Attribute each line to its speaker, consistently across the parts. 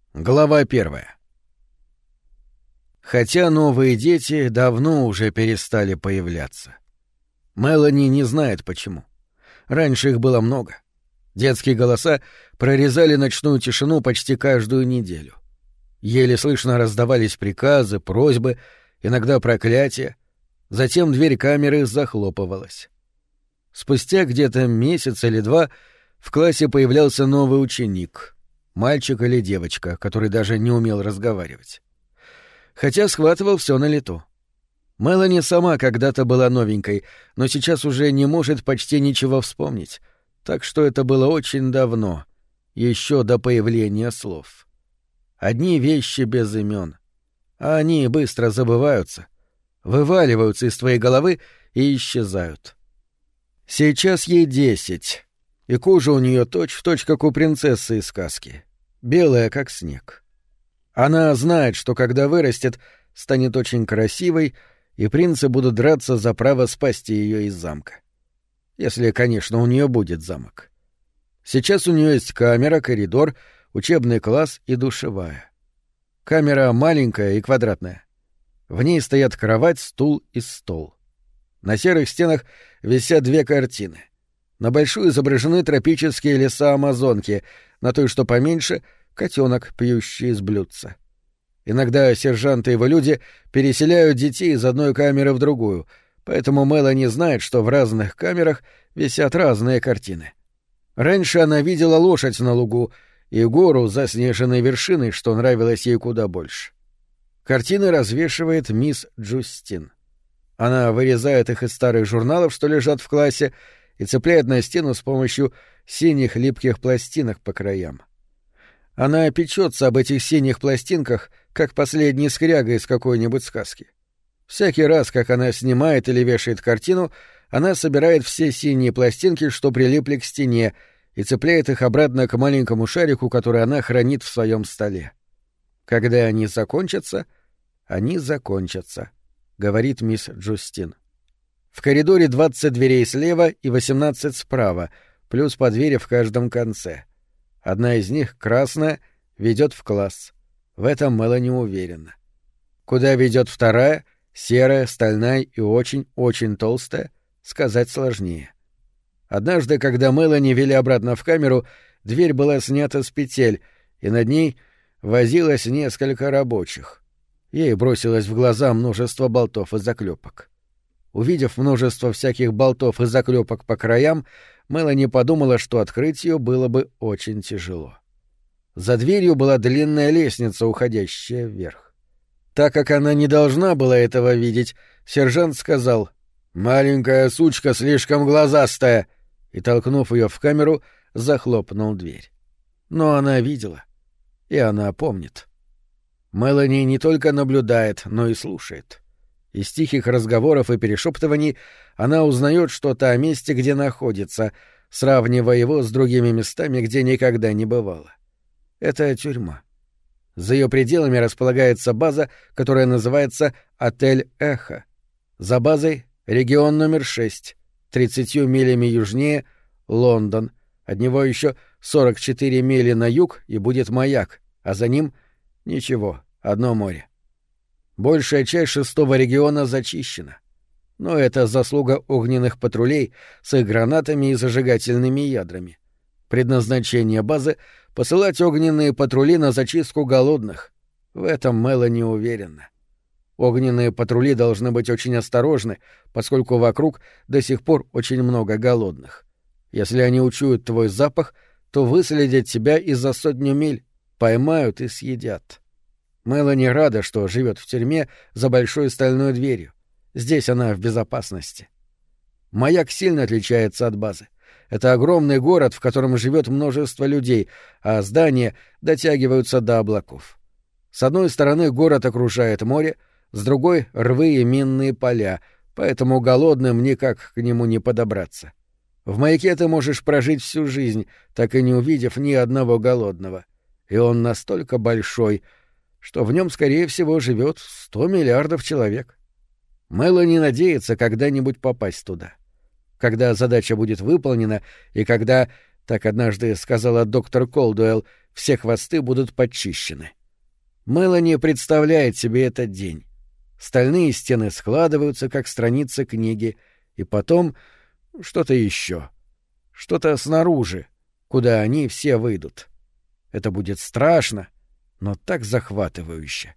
Speaker 1: Глава 1. Хотя новые дети давно уже перестали появляться. Мелани не знает почему. Раньше их было много. Детские голоса прорезали ночную тишину почти каждую неделю. Еле слышно раздавались приказы, просьбы, иногда проклятия. Затем дверь камеры захлопывалась. Спустя где-то месяц или два в классе появлялся новый ученик — мальчик или девочка, который даже не умел разговаривать. Хотя схватывал все на лету. Мелани сама когда-то была новенькой, но сейчас уже не может почти ничего вспомнить, так что это было очень давно, еще до появления слов. Одни вещи без имен, а они быстро забываются, вываливаются из твоей головы и исчезают. Сейчас ей 10, и кожа у нее точь-в-точь, как у принцессы из сказки, белая, как снег. Она знает, что когда вырастет, станет очень красивой, и принцы будут драться за право спасти ее из замка. Если, конечно, у нее будет замок. Сейчас у нее есть камера, коридор, учебный класс и душевая. Камера маленькая и квадратная. В ней стоят кровать, стул и стол. На серых стенах висят 2 картины. На большой изображены тропические леса Амазонки, на той, что поменьше, котенок, пьющий из блюдца. Иногда сержант и его люди переселяют детей из одной камеры в другую, поэтому Мелани знает, что в разных камерах висят разные картины. Раньше она видела лошадь на лугу и гору с заснеженной вершиной, что нравилось ей куда больше. Картины развешивает мисс Джустин. Она вырезает их из старых журналов, что лежат в классе, и цепляет на стену с помощью синих липких пластинок по краям. Она печется об этих синих пластинках, как последний скряга из какой-нибудь сказки. Всякий раз, как она снимает или вешает картину, она собирает все синие пластинки, что прилипли к стене, и цепляет их обратно к маленькому шарику, который она хранит в своем столе. Когда они закончатся, говорит мисс Джустин. В коридоре 20 дверей слева и 18 справа, плюс по двери в каждом конце. Одна из них, красная, ведет в класс. В этом Мелани уверена. Куда ведет вторая, серая, стальная и очень-очень толстая, сказать сложнее. Однажды, когда Мелани вели обратно в камеру, дверь была снята с петель, и над ней возилось несколько рабочих. Ей бросилось в глаза множество болтов и заклепок. Увидев множество всяких болтов и заклепок по краям, Мелани подумала, что открыть ее было бы очень тяжело. За дверью была длинная лестница, уходящая вверх. Так как она не должна была этого видеть, сержант сказал: «Маленькая сучка слишком глазастая», и, толкнув ее в камеру, захлопнул дверь. Но она видела, и она помнит. Мелани не только наблюдает, но и слушает. Из тихих разговоров и перешептываний она узнает что-то о месте, где находится, сравнивая его с другими местами, где никогда не бывало. Это тюрьма. За ее пределами располагается база, которая называется «Отель Эхо». За базой — регион номер 6, 30 милями южнее — Лондон. От него еще 44 мили на юг, и будет маяк, а за ним — ничего, одно море. Большая часть 6-го региона зачищена. Но это заслуга огненных патрулей с их гранатами и зажигательными ядрами. Предназначение базы — посылать огненные патрули на зачистку голодных. В этом Мелани уверена. Огненные патрули должны быть очень осторожны, поскольку вокруг до сих пор очень много голодных. Если они учуют твой запах, то выследят тебя и за 100 миль, поймают и съедят. Мелани рада, что живет в тюрьме за большой стальной дверью. Здесь она в безопасности. Маяк сильно отличается от базы. Это огромный город, в котором живет множество людей, а здания дотягиваются до облаков. С одной стороны город окружает море, с другой — рвы и минные поля, поэтому голодным никак к нему не подобраться. В маяке ты можешь прожить всю жизнь, так и не увидев ни одного голодного. И он настолько большой, что в нем, скорее всего, живет 100 миллиардов человек. Мелани надеется когда-нибудь попасть туда. Когда задача будет выполнена, и когда, так однажды сказала доктор Колдуэлл, все хвосты будут подчищены. Мелани представляет себе этот день. Стальные стены складываются, как страницы книги, и потом что-то еще. Что-то снаружи, куда они все выйдут. Это будет страшно, но так захватывающе.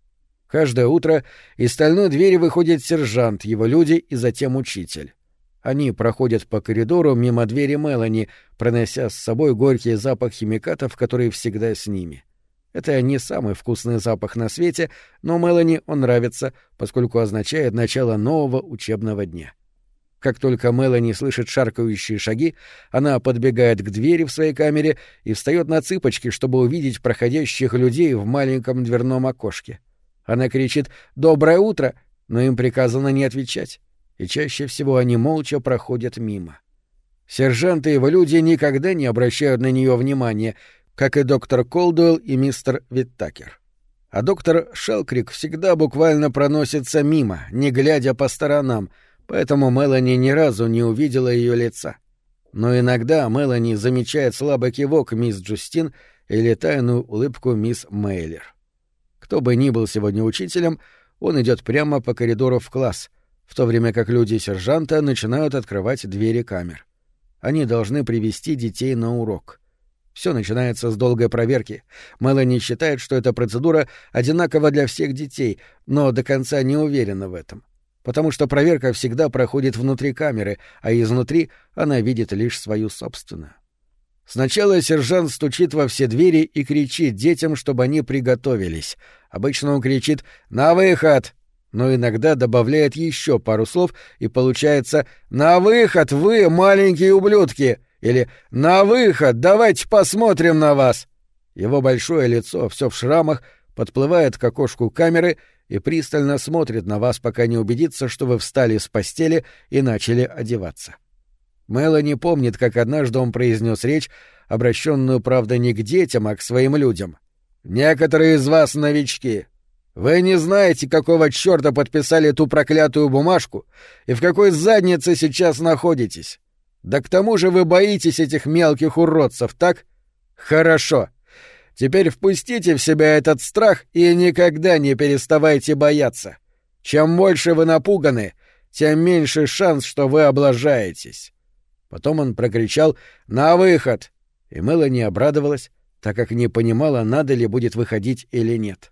Speaker 1: Каждое утро из стальной двери выходит сержант, его люди и затем учитель. Они проходят по коридору мимо двери Мелани, пронося с собой горький запах химикатов, который всегда с ними. Это не самый вкусный запах на свете, но Мелани он нравится, поскольку означает начало нового учебного дня. Как только Мелани слышит шаркающие шаги, она подбегает к двери в своей камере и встает на цыпочки, чтобы увидеть проходящих людей в маленьком дверном окошке. Она кричит «Доброе утро!», но им приказано не отвечать, и чаще всего они молча проходят мимо. Сержанты и его люди никогда не обращают на нее внимания, как и доктор Колдуэлл и мистер Виттакер. А доктор Шелкрик всегда буквально проносится мимо, не глядя по сторонам, поэтому Мелани ни разу не увидела ее лица. Но иногда Мелани замечает слабый кивок мисс Джустин или тайную улыбку мисс Мейлер. Кто бы ни был сегодня учителем, он идет прямо по коридору в класс, в то время как люди сержанта начинают открывать двери камер. Они должны привести детей на урок. Все начинается с долгой проверки. Мелани считает, что эта процедура одинакова для всех детей, но до конца не уверена в этом. Потому что проверка всегда проходит внутри камеры, а изнутри она видит лишь свою собственную. Сначала сержант стучит во все двери и кричит детям, чтобы они приготовились. Обычно он кричит «На выход!», но иногда добавляет еще пару слов, и получается «На выход, вы, маленькие ублюдки!» или «На выход, давайте посмотрим на вас!». Его большое лицо, все в шрамах, подплывает к окошку камеры и пристально смотрит на вас, пока не убедится, что вы встали с постели и начали одеваться. Мелани помнит, как однажды он произнес речь, обращенную, правда, не к детям, а к своим людям. «Некоторые из вас новички. Вы не знаете, какого чёрта подписали ту проклятую бумажку и в какой заднице сейчас находитесь. Да к тому же вы боитесь этих мелких уродцев, так? Хорошо. Теперь впустите в себя этот страх и никогда не переставайте бояться. Чем больше вы напуганы, тем меньше шанс, что вы облажаетесь». Потом он прокричал «На выход!», и Мелани обрадовалась, так как не понимала, надо ли будет выходить или нет.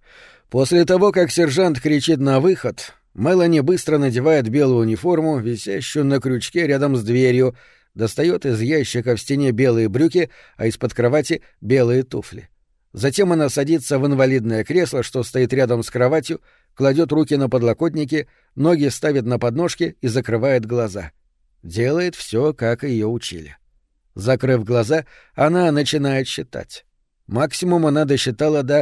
Speaker 1: После того, как сержант кричит «На выход!», Мелани быстро надевает белую униформу, висящую на крючке рядом с дверью, достает из ящика в стене белые брюки, а из-под кровати — белые туфли. Затем она садится в инвалидное кресло, что стоит рядом с кроватью, кладет руки на подлокотники, ноги ставит на подножки и закрывает глаза. Делает все, как ее учили. Закрыв глаза, она начинает считать. Максимум она досчитала до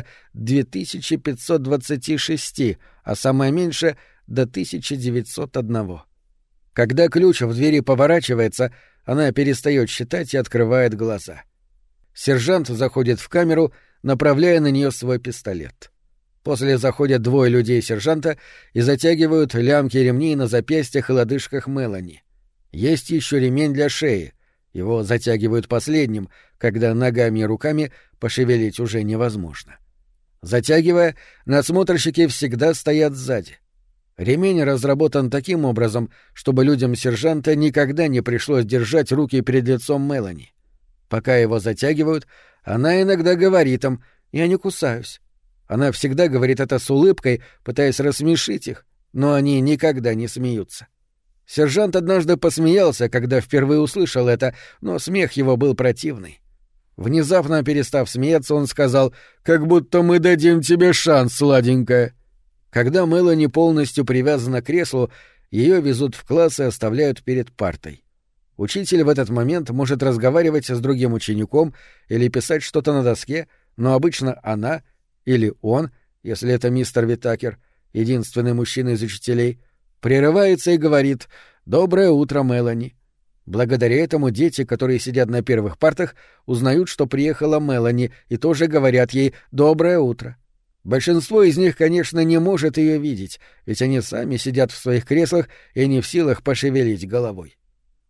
Speaker 1: 2526, а самое меньшее — до 1901. Когда ключ в двери поворачивается, она перестает считать и открывает глаза. Сержант заходит в камеру, направляя на нее свой пистолет. После заходят двое людей сержанта и затягивают лямки ремней на запястьях и лодыжках Мелани. Есть еще ремень для шеи. Его затягивают последним, когда ногами и руками пошевелить уже невозможно. Затягивая, надсмотрщики всегда стоят сзади. Ремень разработан таким образом, чтобы людям сержанта никогда не пришлось держать руки перед лицом Мелани. Пока его затягивают, она иногда говорит им «Я не кусаюсь». Она всегда говорит это с улыбкой, пытаясь рассмешить их, но они никогда не смеются. Сержант однажды посмеялся, когда впервые услышал это, но смех его был противный. Внезапно перестав смеяться, он сказал «Как будто мы дадим тебе шанс, сладенькая». Когда Мелани полностью привязана к креслу, ее везут в класс и оставляют перед партой. Учитель в этот момент может разговаривать с другим учеником или писать что-то на доске, но обычно она или он, если это мистер Виттакер, единственный мужчина из учителей, прерывается и говорит «Доброе утро, Мелани». Благодаря этому дети, которые сидят на первых партах, узнают, что приехала Мелани, и тоже говорят ей «Доброе утро». Большинство из них, конечно, не может ее видеть, ведь они сами сидят в своих креслах и не в силах пошевелить головой.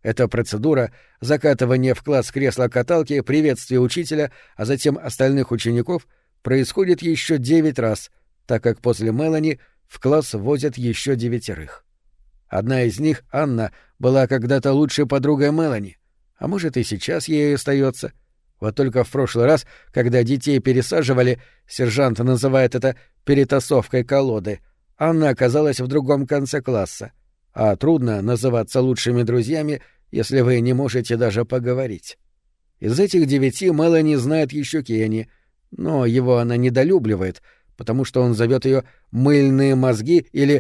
Speaker 1: Эта процедура — закатывание в класс кресла-каталки, приветствие учителя, а затем остальных учеников — происходит еще 9 раз, так как после Мелани в класс возят еще 9. Одна из них, Анна, была когда-то лучшей подругой Мелани, а может и сейчас ей остается. Вот только в прошлый раз, когда детей пересаживали, сержант называет это «перетасовкой колоды», Анна оказалась в другом конце класса, а трудно называться лучшими друзьями, если вы не можете даже поговорить. Из этих 9 Мелани знает еще Кенни, но его она недолюбливает, потому что он зовет ее «мыльные мозги» или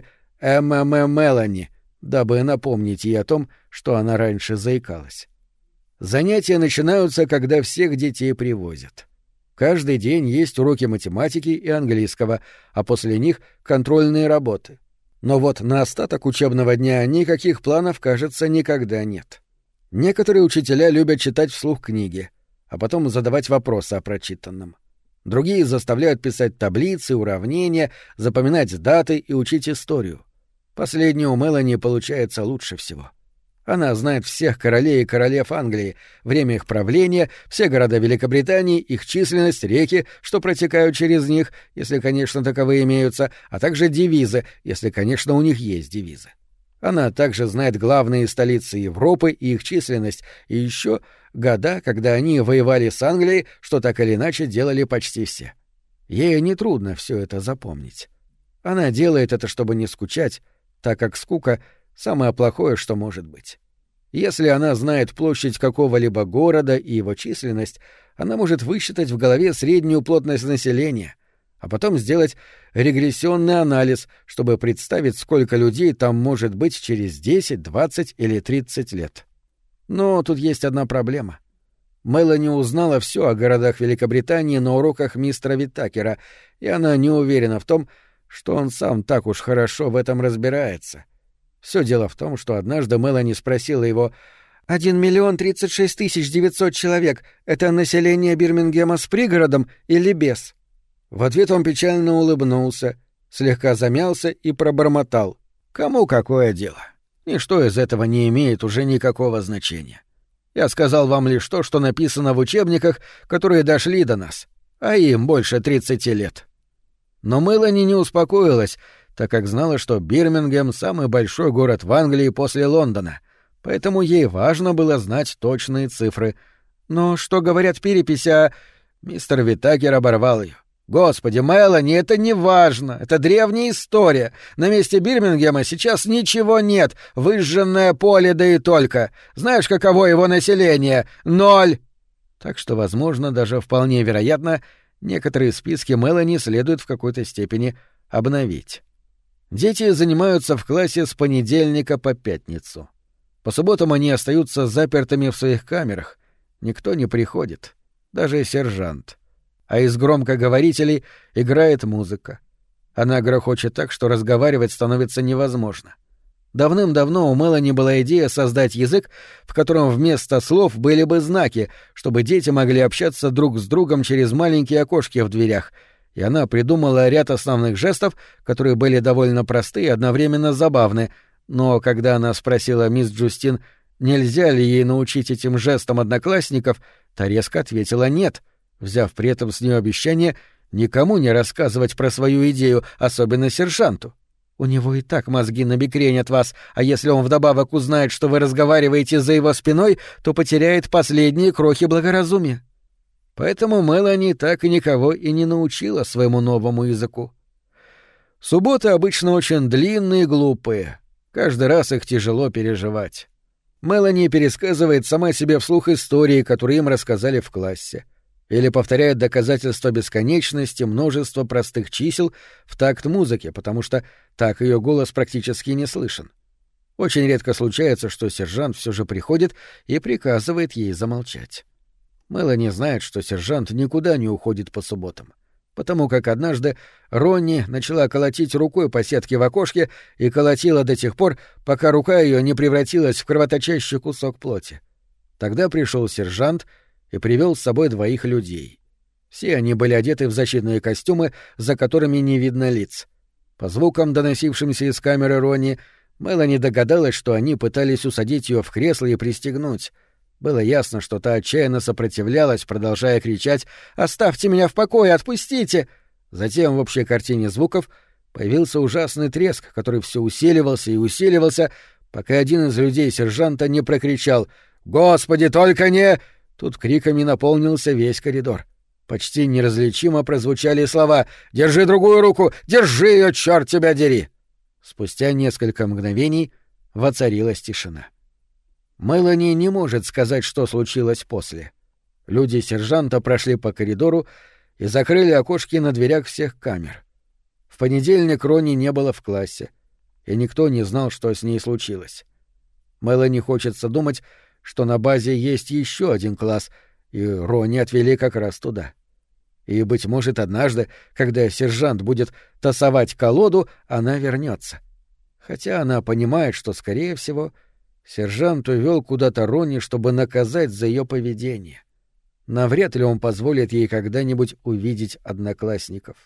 Speaker 1: Мелани, дабы напомнить ей о том, что она раньше заикалась. Занятия начинаются, когда всех детей привозят. Каждый день есть уроки математики и английского, а после них — контрольные работы. Но вот на остаток учебного дня никаких планов, кажется, никогда нет. Некоторые учителя любят читать вслух книги, а потом задавать вопросы о прочитанном. Другие заставляют писать таблицы, уравнения, запоминать даты и учить историю. Последнее у Мелани получается лучше всего. Она знает всех королей и королев Англии, время их правления, все города Великобритании, их численность, реки, что протекают через них, если, конечно, таковые имеются, а также девизы, если, конечно, у них есть девизы. Она также знает главные столицы Европы и их численность, и еще года, когда они воевали с Англией, что так или иначе делали почти все. Ей нетрудно все это запомнить. Она делает это, чтобы не скучать, так как скука — самое плохое, что может быть. Если она знает площадь какого-либо города и его численность, она может высчитать в голове среднюю плотность населения, а потом сделать регрессионный анализ, чтобы представить, сколько людей там может быть через 10, 20 или 30 лет. Но тут есть одна проблема. Мелани узнала все о городах Великобритании на уроках мистера Виттакера, и она не уверена в том, что он сам так уж хорошо в этом разбирается. Все дело в том, что однажды Мелани спросила его: 1 036 900 человек — это население Бирмингема с пригородом или без? В ответ он печально улыбнулся, слегка замялся и пробормотал: «Кому какое дело? Ничто из этого не имеет уже никакого значения. Я сказал вам лишь то, что написано в учебниках, которые дошли до нас, а им больше 30 лет». Но Мелани не успокоилась, так как знала, что Бирмингем — самый большой город в Англии после Лондона, поэтому ей важно было знать точные цифры. «Но что говорят переписи о...» Мистер Виттакер оборвал ее. «Господи, Мелани, это не важно, это древняя история. На месте Бирмингема сейчас ничего нет, выжженное поле да и только. Знаешь, каково его население? 0!» Так что, возможно, даже вполне вероятно, некоторые списки Мелани следует в какой-то степени обновить. Дети занимаются в классе с понедельника по пятницу. По субботам они остаются запертыми в своих камерах. Никто не приходит, даже сержант. А из громкоговорителей играет музыка. Она грохочет так, что разговаривать становится невозможно. Давным-давно у Мелани была идея создать язык, в котором вместо слов были бы знаки, чтобы дети могли общаться друг с другом через маленькие окошки в дверях, и она придумала ряд основных жестов, которые были довольно просты и одновременно забавны, но когда она спросила мисс Джустин, нельзя ли ей научить этим жестам одноклассников, та резко ответила «нет», взяв при этом с нее обещание никому не рассказывать про свою идею, особенно сержанту. У него и так мозги набекренят вас, а если он вдобавок узнает, что вы разговариваете за его спиной, то потеряет последние крохи благоразумия. Поэтому Мелани так и никого и не научила своему новому языку. Субботы обычно очень длинные и глупые. Каждый раз их тяжело переживать. Мелани пересказывает сама себе вслух истории, которые им рассказали в классе. Или повторяет доказательства бесконечности множества простых чисел в такт музыке, потому что так ее голос практически не слышен. Очень редко случается, что сержант все же приходит и приказывает ей замолчать. Мелани знает, что сержант никуда не уходит по субботам, потому как однажды Ронни начала колотить рукой по сетке в окошке и колотила до тех пор, пока рука ее не превратилась в кровоточащий кусок плоти. Тогда пришел сержант и привел с собой 2 людей. Все они были одеты в защитные костюмы, за которыми не видно лиц. По звукам, доносившимся из камеры Ронни, Мелани догадалась, что они пытались усадить ее в кресло и пристегнуть. Было ясно, что та отчаянно сопротивлялась, продолжая кричать «Оставьте меня в покое! Отпустите!». Затем в общей картине звуков появился ужасный треск, который все усиливался и усиливался, пока один из людей сержанта не прокричал «Господи, только не...» Тут криками наполнился весь коридор. Почти неразличимо прозвучали слова «Держи другую руку! Держи ее, черт тебя дери!». Спустя несколько мгновений воцарилась тишина. Мелани не может сказать, что случилось после. Люди сержанта прошли по коридору и закрыли окошки на дверях всех камер. В понедельник Ронни не было в классе, и никто не знал, что с ней случилось. Мелани хочется думать, что на базе есть еще один класс, и Ронни отвели как раз туда. И, быть может, однажды, когда сержант будет тасовать колоду, она вернется. Хотя она понимает, что, скорее всего, сержант увел куда-то Ронни, чтобы наказать за ее поведение. Навряд ли он позволит ей когда-нибудь увидеть одноклассников.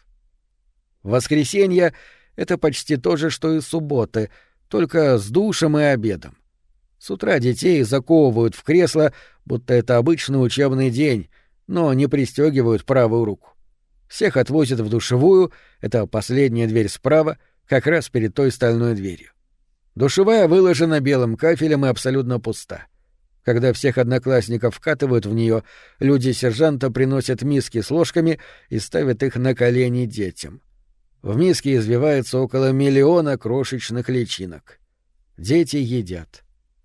Speaker 1: Воскресенье — это почти то же, что и субботы, только с душем и обедом. С утра детей заковывают в кресло, будто это обычный учебный день, но не пристегивают правую руку. Всех отвозят в душевую, это последняя дверь справа, как раз перед той стальной дверью. Душевая выложена белым кафелем и абсолютно пуста. Когда всех одноклассников вкатывают в нее, люди сержанта приносят миски с ложками и ставят их на колени детям. В миске извивается около 1 миллиона крошечных личинок. Дети едят.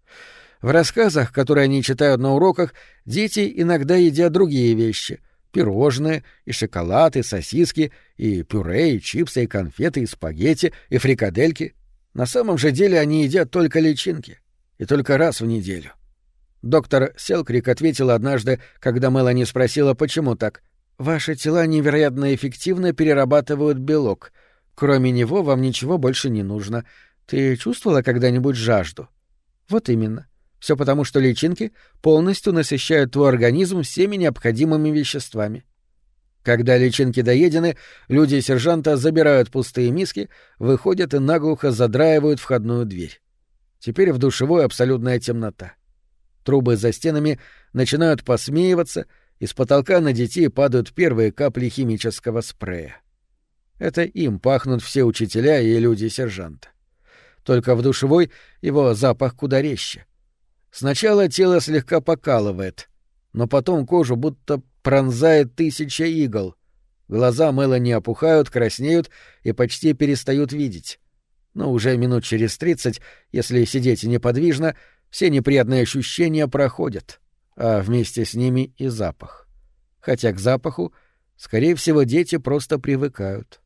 Speaker 1: В рассказах, которые они читают на уроках, дети иногда едят другие вещи — пирожные, и шоколад, и сосиски, и пюре, и чипсы, и конфеты, и спагетти, и фрикадельки. На самом же деле они едят только личинки. И только раз в неделю. Доктор Селкрик ответил однажды, когда Мелани спросила, почему так. «Ваши тела невероятно эффективно перерабатывают белок. Кроме него вам ничего больше не нужно. Ты чувствовала когда-нибудь жажду?» «Вот именно. Все потому, что личинки полностью насыщают твой организм всеми необходимыми веществами». Когда личинки доедены, люди сержанта забирают пустые миски, выходят и наглухо задраивают входную дверь. Теперь в душевой абсолютная темнота. Трубы за стенами начинают посмеиваться, из потолка на детей падают первые капли химического спрея. Это им пахнут все учителя и люди сержанта. Только в душевой его запах куда резче. Сначала тело слегка покалывает, но потом кожу будто пронзает 1000 игл. Глаза Мелани опухают, краснеют и почти перестают видеть. Но уже минут через 30, если сидеть неподвижно, все неприятные ощущения проходят, а вместе с ними и запах. Хотя к запаху, скорее всего, дети просто привыкают.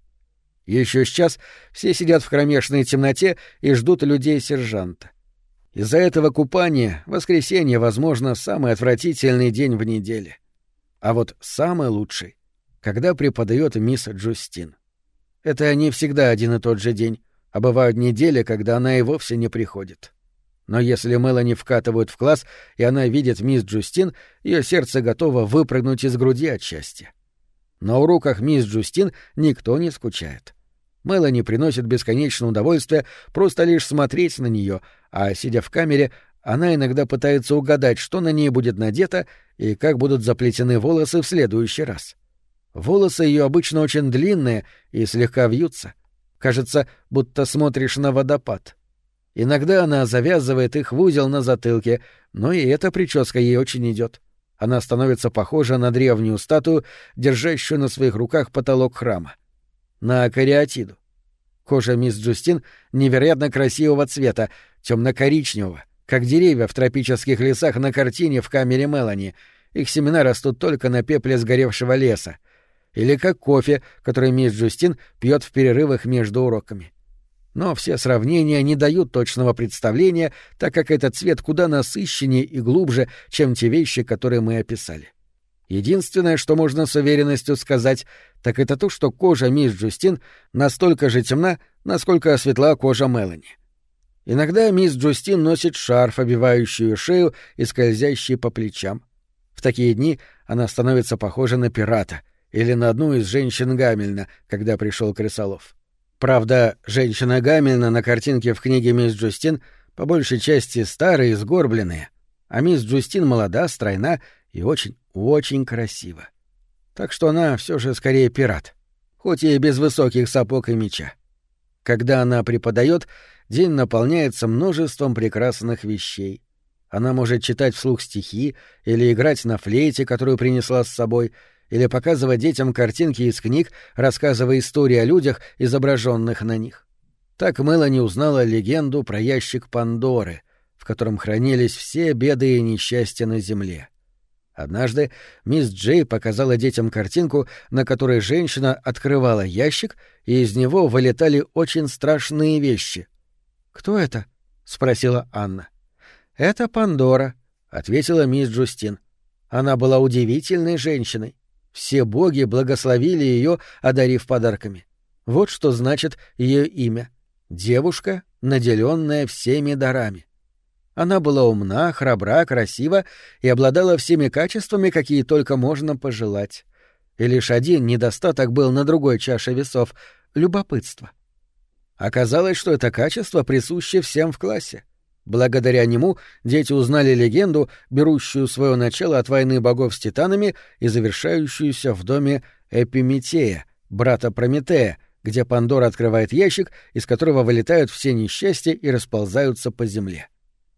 Speaker 1: Еще сейчас все сидят в кромешной темноте и ждут людей сержанта. Из-за этого купания воскресенье, возможно, самый отвратительный день в неделе. А вот самый лучший — когда преподает мисс Джустин. Это не всегда один и тот же день, а бывают недели, когда она и вовсе не приходит. Но если Мелани вкатывают в класс, и она видит мисс Джустин, ее сердце готово выпрыгнуть из груди от счастья. На уроках мисс Джустин никто не скучает. Мелани приносит бесконечное удовольствие просто лишь смотреть на нее, а, сидя в камере, она иногда пытается угадать, что на ней будет надето и как будут заплетены волосы в следующий раз. Волосы ее обычно очень длинные и слегка вьются. Кажется, будто смотришь на водопад. Иногда она завязывает их в узел на затылке, но и эта прическа ей очень идет. Она становится похожа на древнюю статую, держащую на своих руках потолок храма. На кариатиду. Кожа мисс Джустин невероятно красивого цвета, темно-коричневого, как деревья в тропических лесах на картине в камере Мелани. Их семена растут только на пепле сгоревшего леса. Или как кофе, который мисс Джустин пьет в перерывах между уроками. Но все сравнения не дают точного представления, так как этот цвет куда насыщеннее и глубже, чем те вещи, которые мы описали. Единственное, что можно с уверенностью сказать, так это то, что кожа мисс Джустин настолько же темна, насколько светла кожа Мелани. Иногда мисс Джустин носит шарф, обвивающий шею и скользящий по плечам. В такие дни она становится похожа на пирата или на одну из женщин Гамильна, когда пришел крысолов. Правда, женщина Гамильна на картинке в книге «Мисс Джустин» по большей части старые и сгорбленные, а мисс Джустин молода, стройна и очень красива. Так что она все же скорее пират, хоть и без высоких сапог и меча. Когда она преподает, день наполняется множеством прекрасных вещей. Она может читать вслух стихи или играть на флейте, которую принесла с собой, или показывать детям картинки из книг, рассказывая истории о людях, изображенных на них. Так Мелани узнала легенду про ящик Пандоры, в котором хранились все беды и несчастья на земле. Однажды мисс Джей показала детям картинку, на которой женщина открывала ящик, и из него вылетали очень страшные вещи. «Кто это?» — спросила Анна. «Это Пандора», — ответила мисс Джустин. Она была удивительной женщиной. Все боги благословили ее, одарив подарками. Вот что значит ее имя — девушка, наделенная всеми дарами. Она была умна, храбра, красива и обладала всеми качествами, какие только можно пожелать. И лишь один недостаток был на другой чаше весов — любопытство. Оказалось, что это качество присуще всем в классе. Благодаря нему дети узнали легенду, берущую свое начало от войны богов с титанами и завершающуюся в доме Эпиметея, брата Прометея, где Пандора открывает ящик, из которого вылетают все несчастья и расползаются по земле.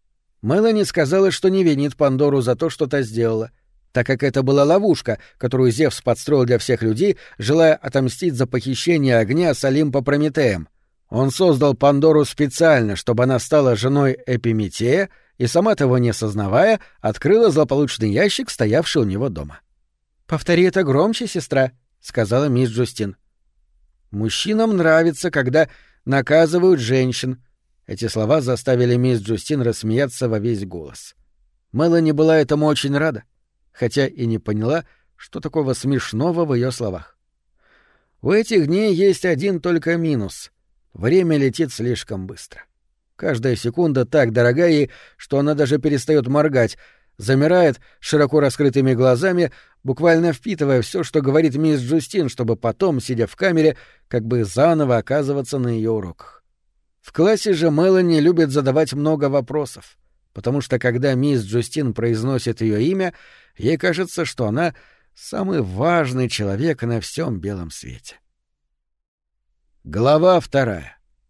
Speaker 1: Мелани сказала, что не винит Пандору за то, что та сделала, так как это была ловушка, которую Зевс подстроил для всех людей, желая отомстить за похищение огня с Олимпа Прометеем. Он создал Пандору специально, чтобы она стала женой Эпиметея и, сама того не сознавая, открыла злополучный ящик, стоявший у него дома. «Повтори это громче, сестра», — сказала мисс Джустин. «Мужчинам нравится, когда наказывают женщин». Эти слова заставили мисс Джустин рассмеяться во весь голос. Мелани была этому очень рада, хотя и не поняла, что такого смешного в ее словах. У этих дней есть один только минус — время летит слишком быстро. Каждая секунда так дорога ей, что она даже перестает моргать, замирает широко раскрытыми глазами, буквально впитывая все, что говорит мисс Джустин, чтобы потом, сидя в камере, как бы заново оказываться на ее уроках. В классе же Мелани любит задавать много вопросов, потому что когда мисс Джустин произносит ее имя, ей кажется, что она самый важный человек на всем белом свете. Глава 2.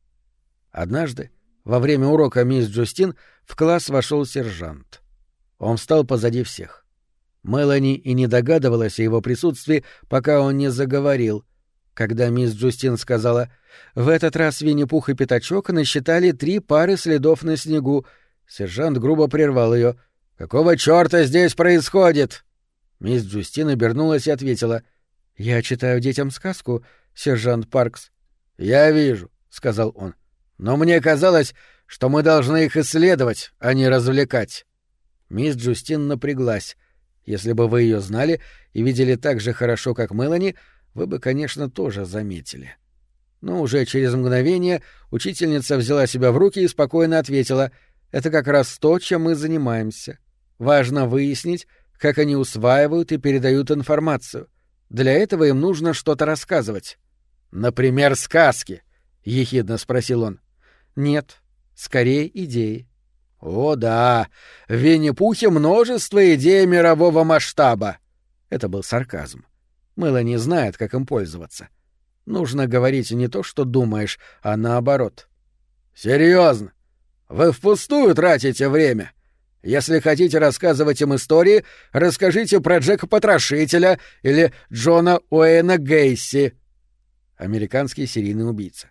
Speaker 1: Однажды, во время урока мисс Джустин, в класс вошел сержант. Он встал позади всех. Мелани и не догадывалась о его присутствии, пока он не заговорил. Когда мисс Джустин сказала: «В этот раз Винни-Пух и Пятачок насчитали 3 пары следов на снегу», сержант грубо прервал ее. «Какого чёрта здесь происходит?» Мисс Джустин обернулась и ответила: «Я читаю детям сказку, сержант Паркс». «Я вижу», — сказал он. «Но мне казалось, что мы должны их исследовать, а не развлекать». Мисс Джустин напряглась. Если бы вы ее знали и видели так же хорошо, как Мелани, вы бы, конечно, тоже заметили. Но уже через мгновение учительница взяла себя в руки и спокойно ответила: «Это как раз то, чем мы занимаемся. Важно выяснить, как они усваивают и передают информацию. Для этого им нужно что-то рассказывать». «Например, сказки?» — ехидно спросил он. «Нет, скорее идеи». «О да, в Винни-Пухе множество идей мирового масштаба». Это был сарказм. Мелани знает, как им пользоваться. Нужно говорить не то, что думаешь, а наоборот. «Серьезно? Вы впустую тратите время. Если хотите рассказывать им истории, расскажите про Джека Потрошителя или Джона Уэйна Гейси». Американский серийный убийца.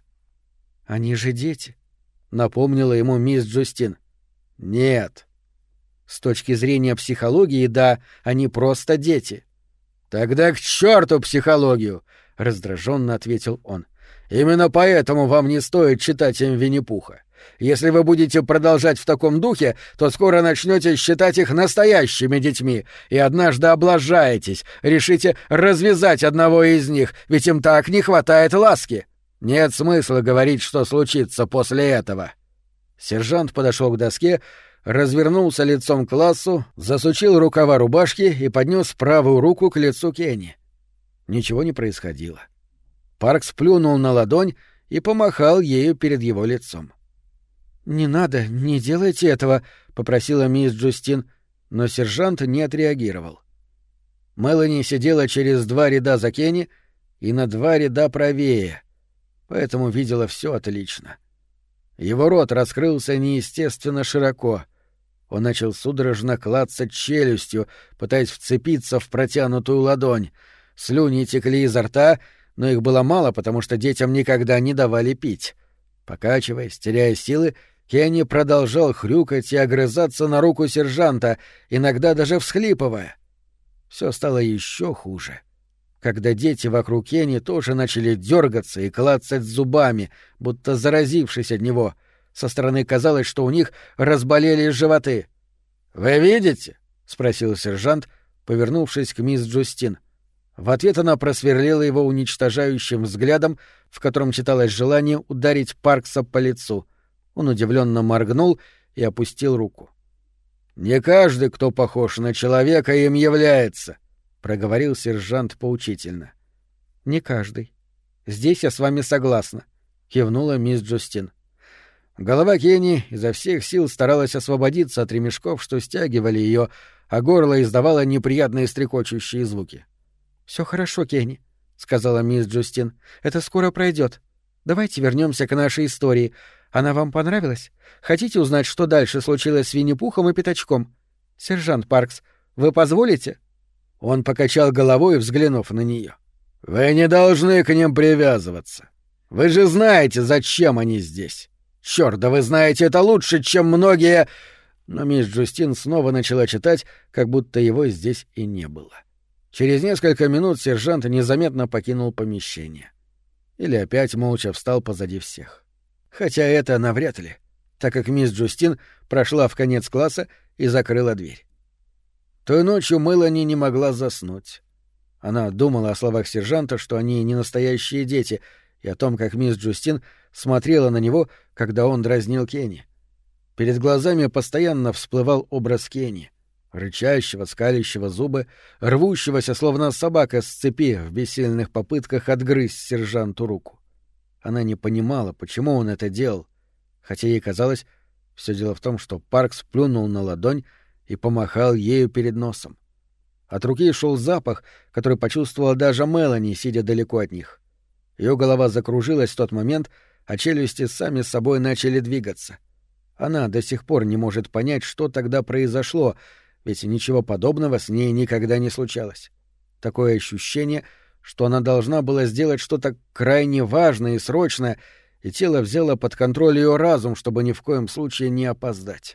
Speaker 1: «Они же дети», — напомнила ему мисс Джустин. «Нет». «С точки зрения психологии, да, они просто дети». «Тогда к черту психологию!» — раздраженно ответил он. «Именно поэтому вам не стоит читать им Винни-Пуха. Если вы будете продолжать в таком духе, то скоро начнете считать их настоящими детьми, и однажды облажаетесь, решите развязать одного из них, ведь им так не хватает ласки. Нет смысла говорить, что случится после этого». Сержант подошел к доске, развернулся лицом к классу, засучил рукава рубашки и поднес правую руку к лицу Кенни. Ничего не происходило. Паркс плюнул на ладонь и помахал ею перед его лицом. «Не надо, не делайте этого», — попросила мисс Джустин, но сержант не отреагировал. Мелани сидела через 2 ряда за Кенни и на 2 ряда правее, поэтому видела все отлично. Его рот раскрылся неестественно широко. Он начал судорожно клацать челюстью, пытаясь вцепиться в протянутую ладонь. Слюни текли изо рта, но их было мало, потому что детям никогда не давали пить. Покачиваясь, теряя силы, Кенни продолжал хрюкать и огрызаться на руку сержанта, иногда даже всхлипывая. Все стало еще хуже, когда дети вокруг Кенни тоже начали дергаться и клацать зубами, будто заразившись от него. Со стороны казалось, что у них разболелись животы. «Вы видите?» — спросил сержант, повернувшись к мисс Джустин. В ответ она просверлила его уничтожающим взглядом, в котором читалось желание ударить Паркса по лицу. Он удивленно моргнул и опустил руку. «Не каждый, кто похож на человека, им является», — проговорил сержант поучительно. «Не каждый. Здесь я с вами согласна», — кивнула мисс Джустин. Голова Кенни изо всех сил старалась освободиться от ремешков, что стягивали ее, а горло издавало неприятные стрекочущие звуки. «Все хорошо, Кенни», — сказала мисс Джустин. «Это скоро пройдет. Давайте вернемся к нашей истории. Она вам понравилась? Хотите узнать, что дальше случилось с Винни-Пухом и Пятачком? Сержант Паркс, вы позволите?» Он покачал головой, взглянув на нее. «Вы не должны к ним привязываться. Вы же знаете, зачем они здесь. Чёрт, да вы знаете это лучше, чем многие...» Но мисс Джустин снова начала читать, как будто его здесь и не было. Через несколько минут сержант незаметно покинул помещение. Или опять молча встал позади всех. Хотя это навряд ли, так как мисс Джустин прошла в конец класса и закрыла дверь. Той ночью Мелани не могла заснуть. Она думала о словах сержанта, что они не настоящие дети, и о том, как мисс Джустин смотрела на него, когда он дразнил Кенни. Перед глазами постоянно всплывал образ Кенни, рычащего, скалящего зубы, рвущегося, словно собака с цепи, в бессильных попытках отгрызть сержанту руку. Она не понимала, почему он это делал, хотя ей казалось, все дело в том, что Паркс плюнул на ладонь и помахал ею перед носом. От руки шел запах, который почувствовала даже Мелани, сидя далеко от них. Ее голова закружилась в тот момент, а челюсти сами собой начали двигаться. Она до сих пор не может понять, что тогда произошло, ведь ничего подобного с ней никогда не случалось. Такое ощущение, что она должна была сделать что-то крайне важное и срочное, и тело взяло под контроль ее разум, чтобы ни в коем случае не опоздать.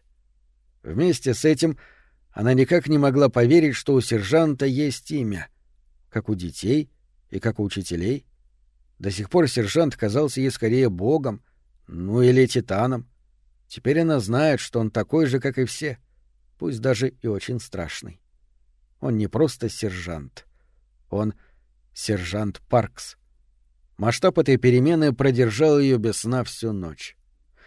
Speaker 1: Вместе с этим она никак не могла поверить, что у сержанта есть имя, как у детей и как у учителей. До сих пор сержант казался ей скорее богом, ну или титаном. Теперь она знает, что он такой же, как и все, пусть даже и очень страшный. Он не просто сержант. Он сержант Паркс. Масштаб этой перемены продержал ее без сна всю ночь.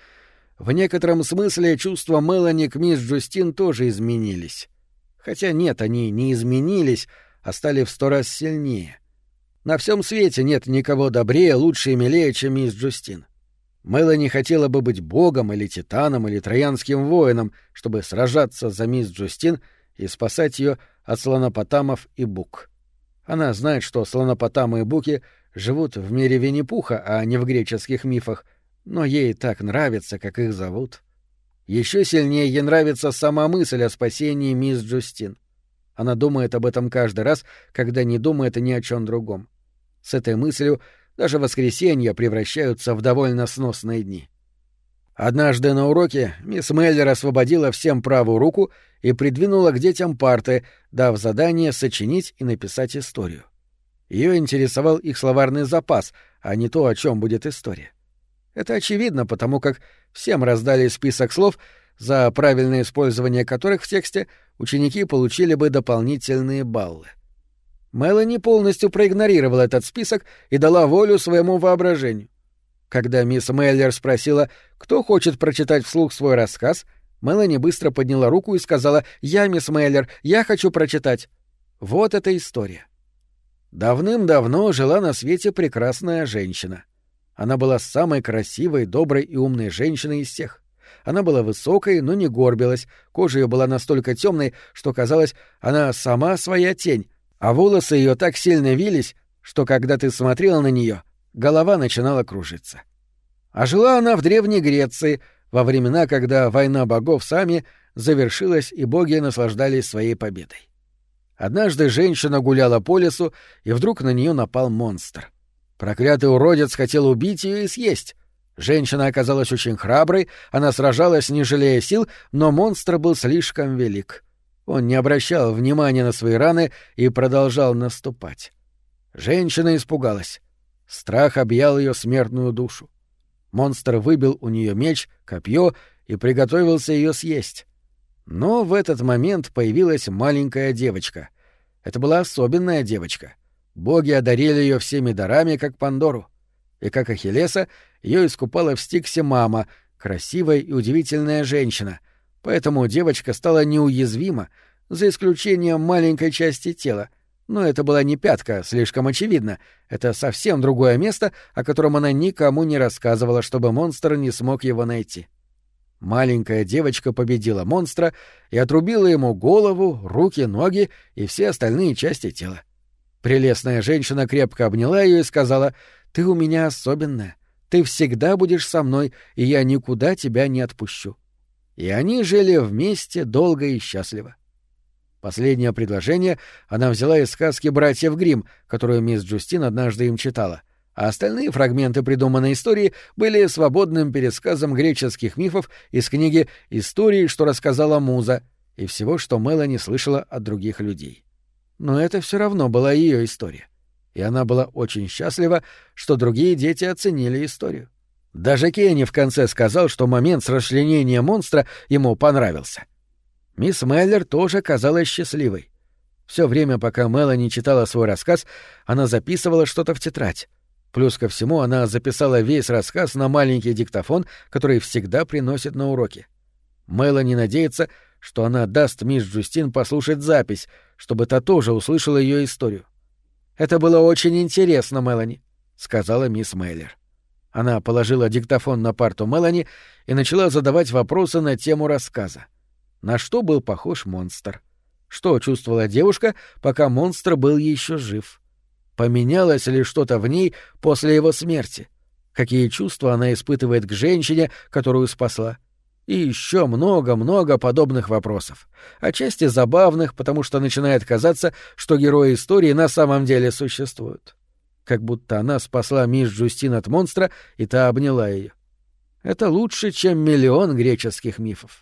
Speaker 1: В некотором смысле чувства Мелани к мисс Джустин тоже изменились. Хотя нет, они не изменились, а стали в 100 раз сильнее. На всем свете нет никого добрее, лучше и милее, чем мисс Джустин. Мелани хотела бы быть богом или титаном или троянским воином, чтобы сражаться за мисс Джустин и спасать ее от слонопотамов и бук. Она знает, что слонопотамы и буки живут в мире Винни-Пуха, а не в греческих мифах, но ей так нравится, как их зовут. Еще сильнее ей нравится сама мысль о спасении мисс Джустин. Она думает об этом каждый раз, когда не думает ни о чем другом. С этой мыслью даже воскресенья превращаются в довольно сносные дни. Однажды на уроке мисс Меллер освободила всем правую руку и придвинула к детям парты, дав задание сочинить и написать историю. Ее интересовал их словарный запас, а не то, о чем будет история. Это очевидно, потому как всем раздали список слов, за правильное использование которых в тексте ученики получили бы дополнительные баллы. Мелани полностью проигнорировала этот список и дала волю своему воображению. Когда мисс Меллер спросила, кто хочет прочитать вслух свой рассказ, Мелани быстро подняла руку и сказала: «Я, мисс Меллер, я хочу прочитать». Вот эта история. Давным-давно жила на свете прекрасная женщина. Она была самой красивой, доброй и умной женщиной из всех. Она была высокой, но не горбилась, кожа ее была настолько темной, что казалось, она сама своя тень, а волосы ее так сильно вились, что когда ты смотрел на нее, голова начинала кружиться. А жила она в Древней Греции, во времена, когда война богов сами завершилась и боги наслаждались своей победой. Однажды женщина гуляла по лесу, и вдруг на нее напал монстр. Проклятый уродец хотел убить ее и съесть. Женщина оказалась очень храброй, она сражалась, не жалея сил, но монстр был слишком велик. Он не обращал внимания на свои раны и продолжал наступать. Женщина испугалась. Страх объял ее смертную душу. Монстр выбил у нее меч, копье и приготовился ее съесть. Но в этот момент появилась маленькая девочка. Это была особенная девочка. Боги одарили ее всеми дарами, как Пандору. И как Ахиллеса, ее искупала в Стиксе мама, красивая и удивительная женщина, поэтому девочка стала неуязвима, за исключением маленькой части тела. Но это была не пятка, слишком очевидно. Это совсем другое место, о котором она никому не рассказывала, чтобы монстр не смог его найти. Маленькая девочка победила монстра и отрубила ему голову, руки, ноги и все остальные части тела. Прелестная женщина крепко обняла ее и сказала: «Ты у меня особенная. Ты всегда будешь со мной, и я никуда тебя не отпущу». И они жили вместе долго и счастливо. Последнее предложение она взяла из сказки «Братьев Гримм», которую мисс Джустин однажды им читала, а остальные фрагменты придуманной истории были свободным пересказом греческих мифов из книги «Истории, что рассказала Муза» и всего, что Мелани слышала от других людей. Но это все равно была ее история, и она была очень счастлива, что другие дети оценили историю. Даже Кенни в конце сказал, что момент с расчленением монстра ему понравился. Мисс Меллер тоже казалась счастливой. Все время, пока Мелани читала свой рассказ, она записывала что-то в тетрадь. Плюс ко всему она записала весь рассказ на маленький диктофон, который всегда приносит на уроки. Мелани надеется, что она даст мисс Джустин послушать запись, чтобы та тоже услышала ее историю. «Это было очень интересно, Мелани», — сказала мисс Мейлер. Она положила диктофон на парту Мелани и начала задавать вопросы на тему рассказа. На что был похож монстр? Что чувствовала девушка, пока монстр был еще жив? Поменялось ли что-то в ней после его смерти? Какие чувства она испытывает к женщине, которую спасла? И еще много-много подобных вопросов. Отчасти забавных, потому что начинает казаться, что герои истории на самом деле существуют. Как будто она спасла мисс Джустин от монстра, и та обняла ее. Это лучше, чем миллион греческих мифов.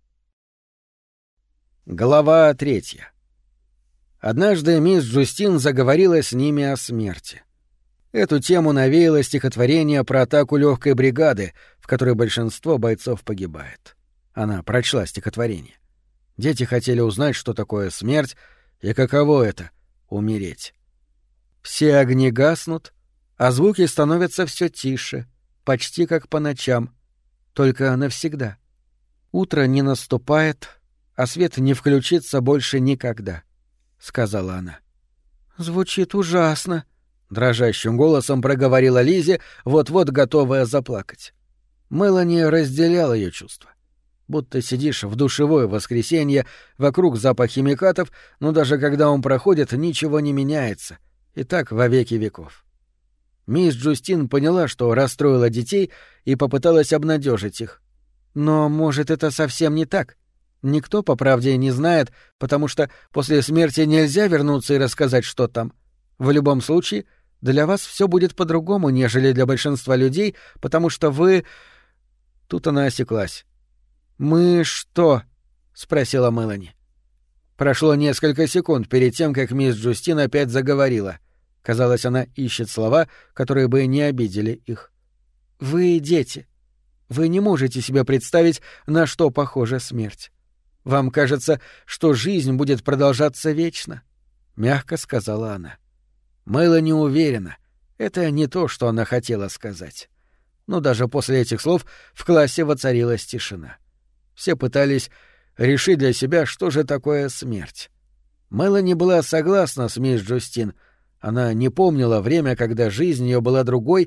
Speaker 1: Глава 3. Однажды мисс Джустин заговорила с ними о смерти. Эту тему навеяло стихотворение про атаку легкой бригады, в которой большинство бойцов погибает. Она прочла стихотворение. Дети хотели узнать, что такое смерть и каково это — умереть. Все огни гаснут, а звуки становятся все тише, почти как по ночам, только навсегда. Утро не наступает, а свет не включится больше никогда, — сказала она. «Звучит ужасно», — дрожащим голосом проговорила Лизи, вот-вот готовая заплакать. Мелани разделяла ее чувства. Будто сидишь в душевой в воскресенье, вокруг запах химикатов, но даже когда он проходит, ничего не меняется, и так во веки веков. Мисс Джустин поняла, что расстроила детей, и попыталась обнадежить их. Но, может, это совсем не так? Никто, по правде, не знает, потому что после смерти нельзя вернуться и рассказать, что там. В любом случае, для вас все будет по-другому, нежели для большинства людей, потому что вы...» Тут она осеклась. «Мы что?» — спросила Мелани. Прошло несколько секунд перед тем, как мисс Джустин опять заговорила. Казалось, она ищет слова, которые бы не обидели их. «Вы дети. Вы не можете себе представить, на что похожа смерть. Вам кажется, что жизнь будет продолжаться вечно», — мягко сказала она. Мелани уверена, это не то, что она хотела сказать. Но даже после этих слов в классе воцарилась тишина. Все пытались решить для себя, что же такое смерть. Мелани была согласна с мисс Джустин. Она не помнила время, когда жизнь ее была другой,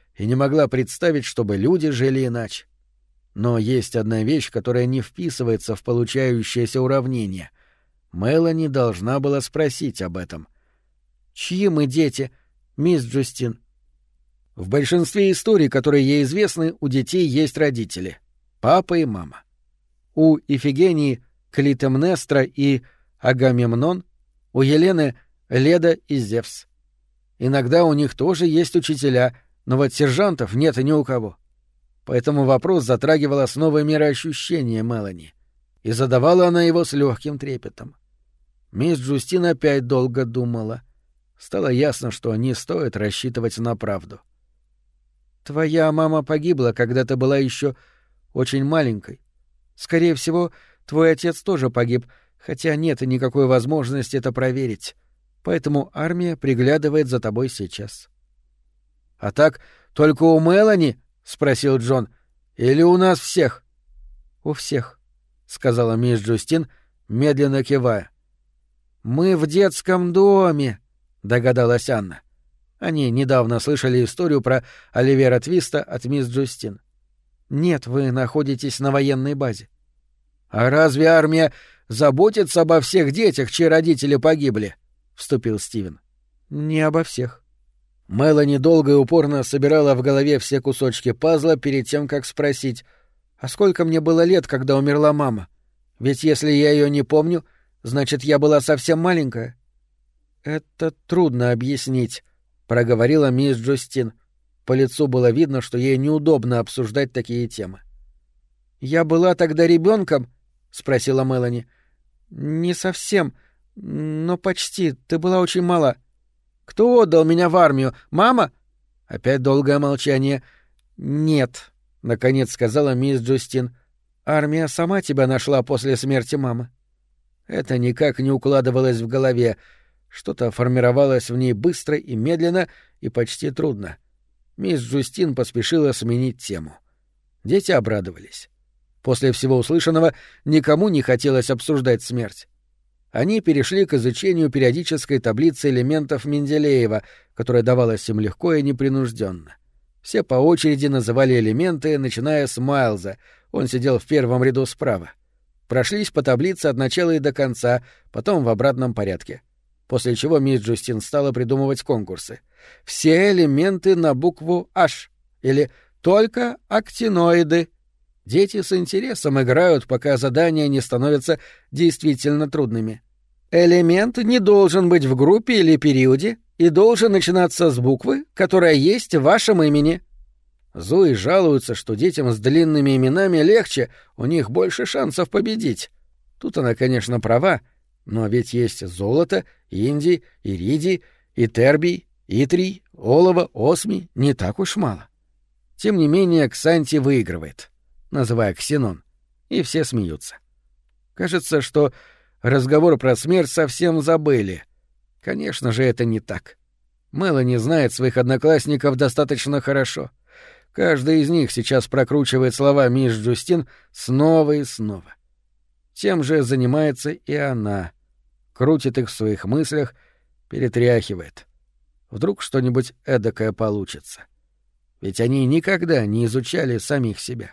Speaker 1: и не могла представить, чтобы люди жили иначе. Но есть одна вещь, которая не вписывается в получающееся уравнение. Мелани должна была спросить об этом. «Чьи мы дети, мисс Джустин?» В большинстве историй, которые ей известны, у детей есть родители — папа и мама. У Ифигении — Клитемнестра и Агамемнон, у Елены — Леда и Зевс. Иногда у них тоже есть учителя, но вот сержантов нет ни у кого. Поэтому вопрос затрагивал основы мироощущения Мелани, и задавала она его с легким трепетом. Мисс Джустин опять долго думала. Стало ясно, что не стоит рассчитывать на правду. «Твоя мама погибла, когда ты была еще очень маленькой. Скорее всего, твой отец тоже погиб, хотя нет никакой возможности это проверить. Поэтому армия приглядывает за тобой сейчас». «А так только у Мелани?» — спросил Джон. «Или у нас всех?» «У всех», — сказала мисс Джустин, медленно кивая. «Мы в детском доме», — догадалась Анна. Они недавно слышали историю про Оливера Твиста от мисс Джустин. «Нет, вы находитесь на военной базе». «А разве армия заботится обо всех детях, чьи родители погибли?» — вступил Стивен. «Не обо всех». Мелани долго и упорно собирала в голове все кусочки пазла перед тем, как спросить, «А сколько мне было лет, когда умерла мама? Ведь если я ее не помню, значит, я была совсем маленькая». «Это трудно объяснить», — проговорила мисс Джустин. По лицу было видно, что ей неудобно обсуждать такие темы. «Я была тогда ребенком?» — спросила Мелани. «Не совсем, но почти. Ты была очень мала». «Кто отдал меня в армию? Мама?» Опять долгое молчание. «Нет», — наконец сказала мисс Джустин. «Армия сама тебя нашла после смерти мамы». Это никак не укладывалось в голове. Что-то формировалось в ней быстро и медленно, и почти трудно. Мисс Джустин поспешила сменить тему. Дети обрадовались. После всего услышанного никому не хотелось обсуждать смерть. Они перешли к изучению периодической таблицы элементов Менделеева, которая давалась им легко и непринужденно. Все по очереди называли элементы, начиная с Майлза. Он сидел в первом ряду справа. Прошлись по таблице от начала и до конца, потом в обратном порядке. После чего мисс Джустин стала придумывать конкурсы. «Все элементы на букву H» или «Только актиноиды». Дети с интересом играют, пока задания не становятся действительно трудными. Элемент не должен быть в группе или периоде и должен начинаться с буквы, которая есть в вашем имени. Зои жалуются, что детям с длинными именами легче, у них больше шансов победить. Тут она, конечно, права, но ведь есть золото, индий, иридий, итербий, итрий, олово, осмий, не так уж мало. Тем не менее, Ксанти выигрывает, называя Ксенон, и все смеются. Кажется, что разговор про смерть совсем забыли. Конечно же, это не так. Мелани знает своих одноклассников достаточно хорошо. Каждый из них сейчас прокручивает слова мисс Джустин снова и снова. Тем же занимается и она. Крутит их в своих мыслях, перетряхивает. Вдруг что-нибудь эдакое получится. Ведь они никогда не изучали самих себя.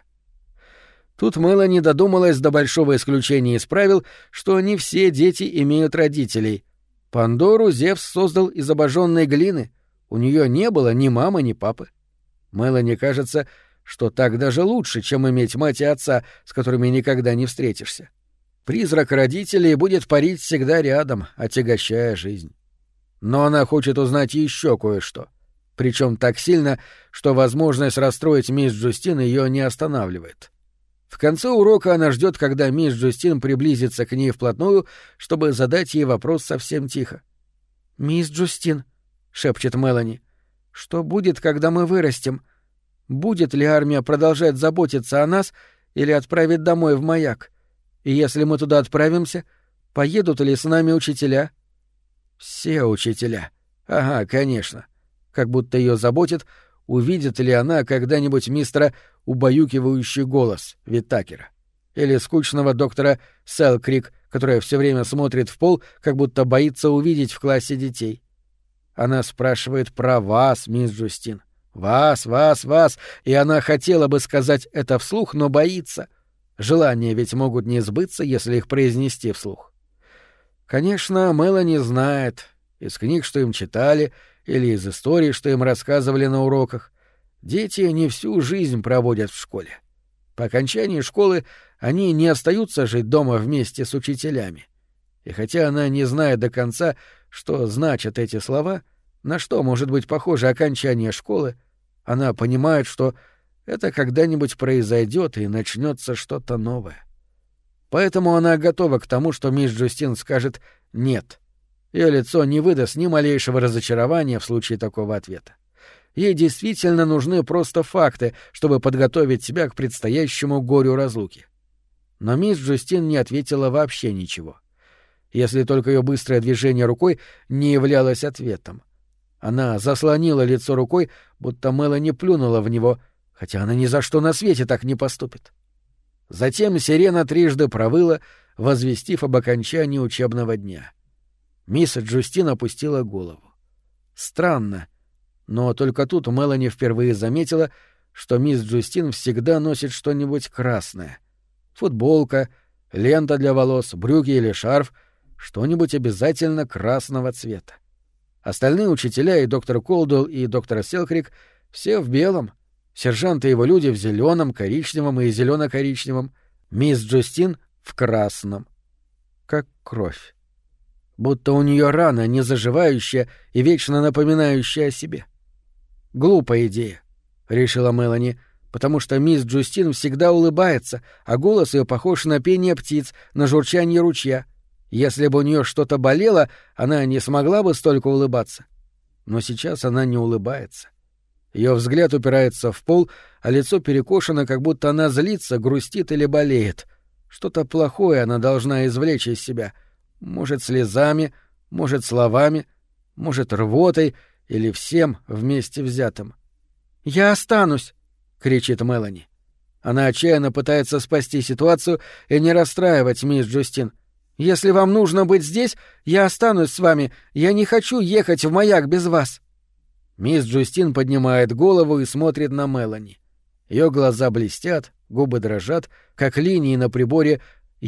Speaker 1: Тут Мелани додумалась до большого исключения из правил, что не все дети имеют родителей. Пандору Зевс создал из обожженной глины. У нее не было ни мамы, ни папы. Мелани кажется, что так даже лучше, чем иметь мать и отца, с которыми никогда не встретишься. Призрак родителей будет парить всегда рядом, отягощая жизнь. Но она хочет узнать еще кое-что. Причем так сильно, что возможность расстроить мисс Джустин ее не останавливает. В конце урока она ждет, когда мисс Джустин приблизится к ней вплотную, чтобы задать ей вопрос совсем тихо. «Мисс Джустин», — шепчет Мелани, — «что будет, когда мы вырастем? Будет ли армия продолжать заботиться о нас или отправить домой в маяк? И если мы туда отправимся, поедут ли с нами учителя?» «Все учителя. Ага, конечно. Как будто ее заботит, увидит ли она когда-нибудь мистера убаюкивающий голос Виттакера или скучного доктора Селкрик, которая все время смотрит в пол, как будто боится увидеть в классе детей. Она спрашивает про вас, мисс Джустин. Вас, и она хотела бы сказать это вслух, но боится. Желания ведь могут не сбыться, если их произнести вслух. Конечно, Мелани знает из книг, что им читали, или из историй, что им рассказывали на уроках. Дети не всю жизнь проводят в школе. По окончании школы они не остаются жить дома вместе с учителями. И хотя она не знает до конца, что значат эти слова, на что может быть похоже окончание школы, она понимает, что это когда-нибудь произойдет и начнется что-то новое. Поэтому она готова к тому, что мисс Джустин скажет «нет». Ее лицо не выдаст ни малейшего разочарования в случае такого ответа. Ей действительно нужны просто факты, чтобы подготовить себя к предстоящему горю разлуки. Но мисс Джустин не ответила вообще ничего. Если только ее быстрое движение рукой не являлось ответом. Она заслонила лицо рукой, будто Мелани плюнула в него, хотя она ни за что на свете так не поступит. Затем сирена трижды провыла, возвестив об окончании учебного дня. Мисс Джустин опустила голову. Странно, но только тут Мелани впервые заметила, что мисс Джустин всегда носит что-нибудь красное. Футболка, лента для волос, брюки или шарф, что-нибудь обязательно красного цвета. Остальные учителя, и доктор Колдуэлл, и доктор Селкрик, все в белом. Сержант и его люди в зеленом, коричневом и зелено-коричневом. Мисс Джустин в красном. Как кровь. Будто у нее рана, не заживающая и вечно напоминающая о себе. Глупая идея, — решила Мелани, потому что мисс Джустин всегда улыбается, а голос ее похож на пение птиц, на журчание ручья. Если бы у нее что-то болело, она не смогла бы столько улыбаться. Но сейчас она не улыбается. Ее взгляд упирается в пол, а лицо перекошено, как будто она злится, грустит или болеет. Что-то плохое она должна извлечь из себя. Может, слезами, может, словами, может, рвотой или всем вместе взятым. «Я останусь!» — кричит Мелани. Она отчаянно пытается спасти ситуацию и не расстраивать мисс Джустин. «Если вам нужно быть здесь, я останусь с вами. Я не хочу ехать в маяк без вас». Мисс Джустин поднимает голову и смотрит на Мелани. Ее глаза блестят, губы дрожат, как линии на приборе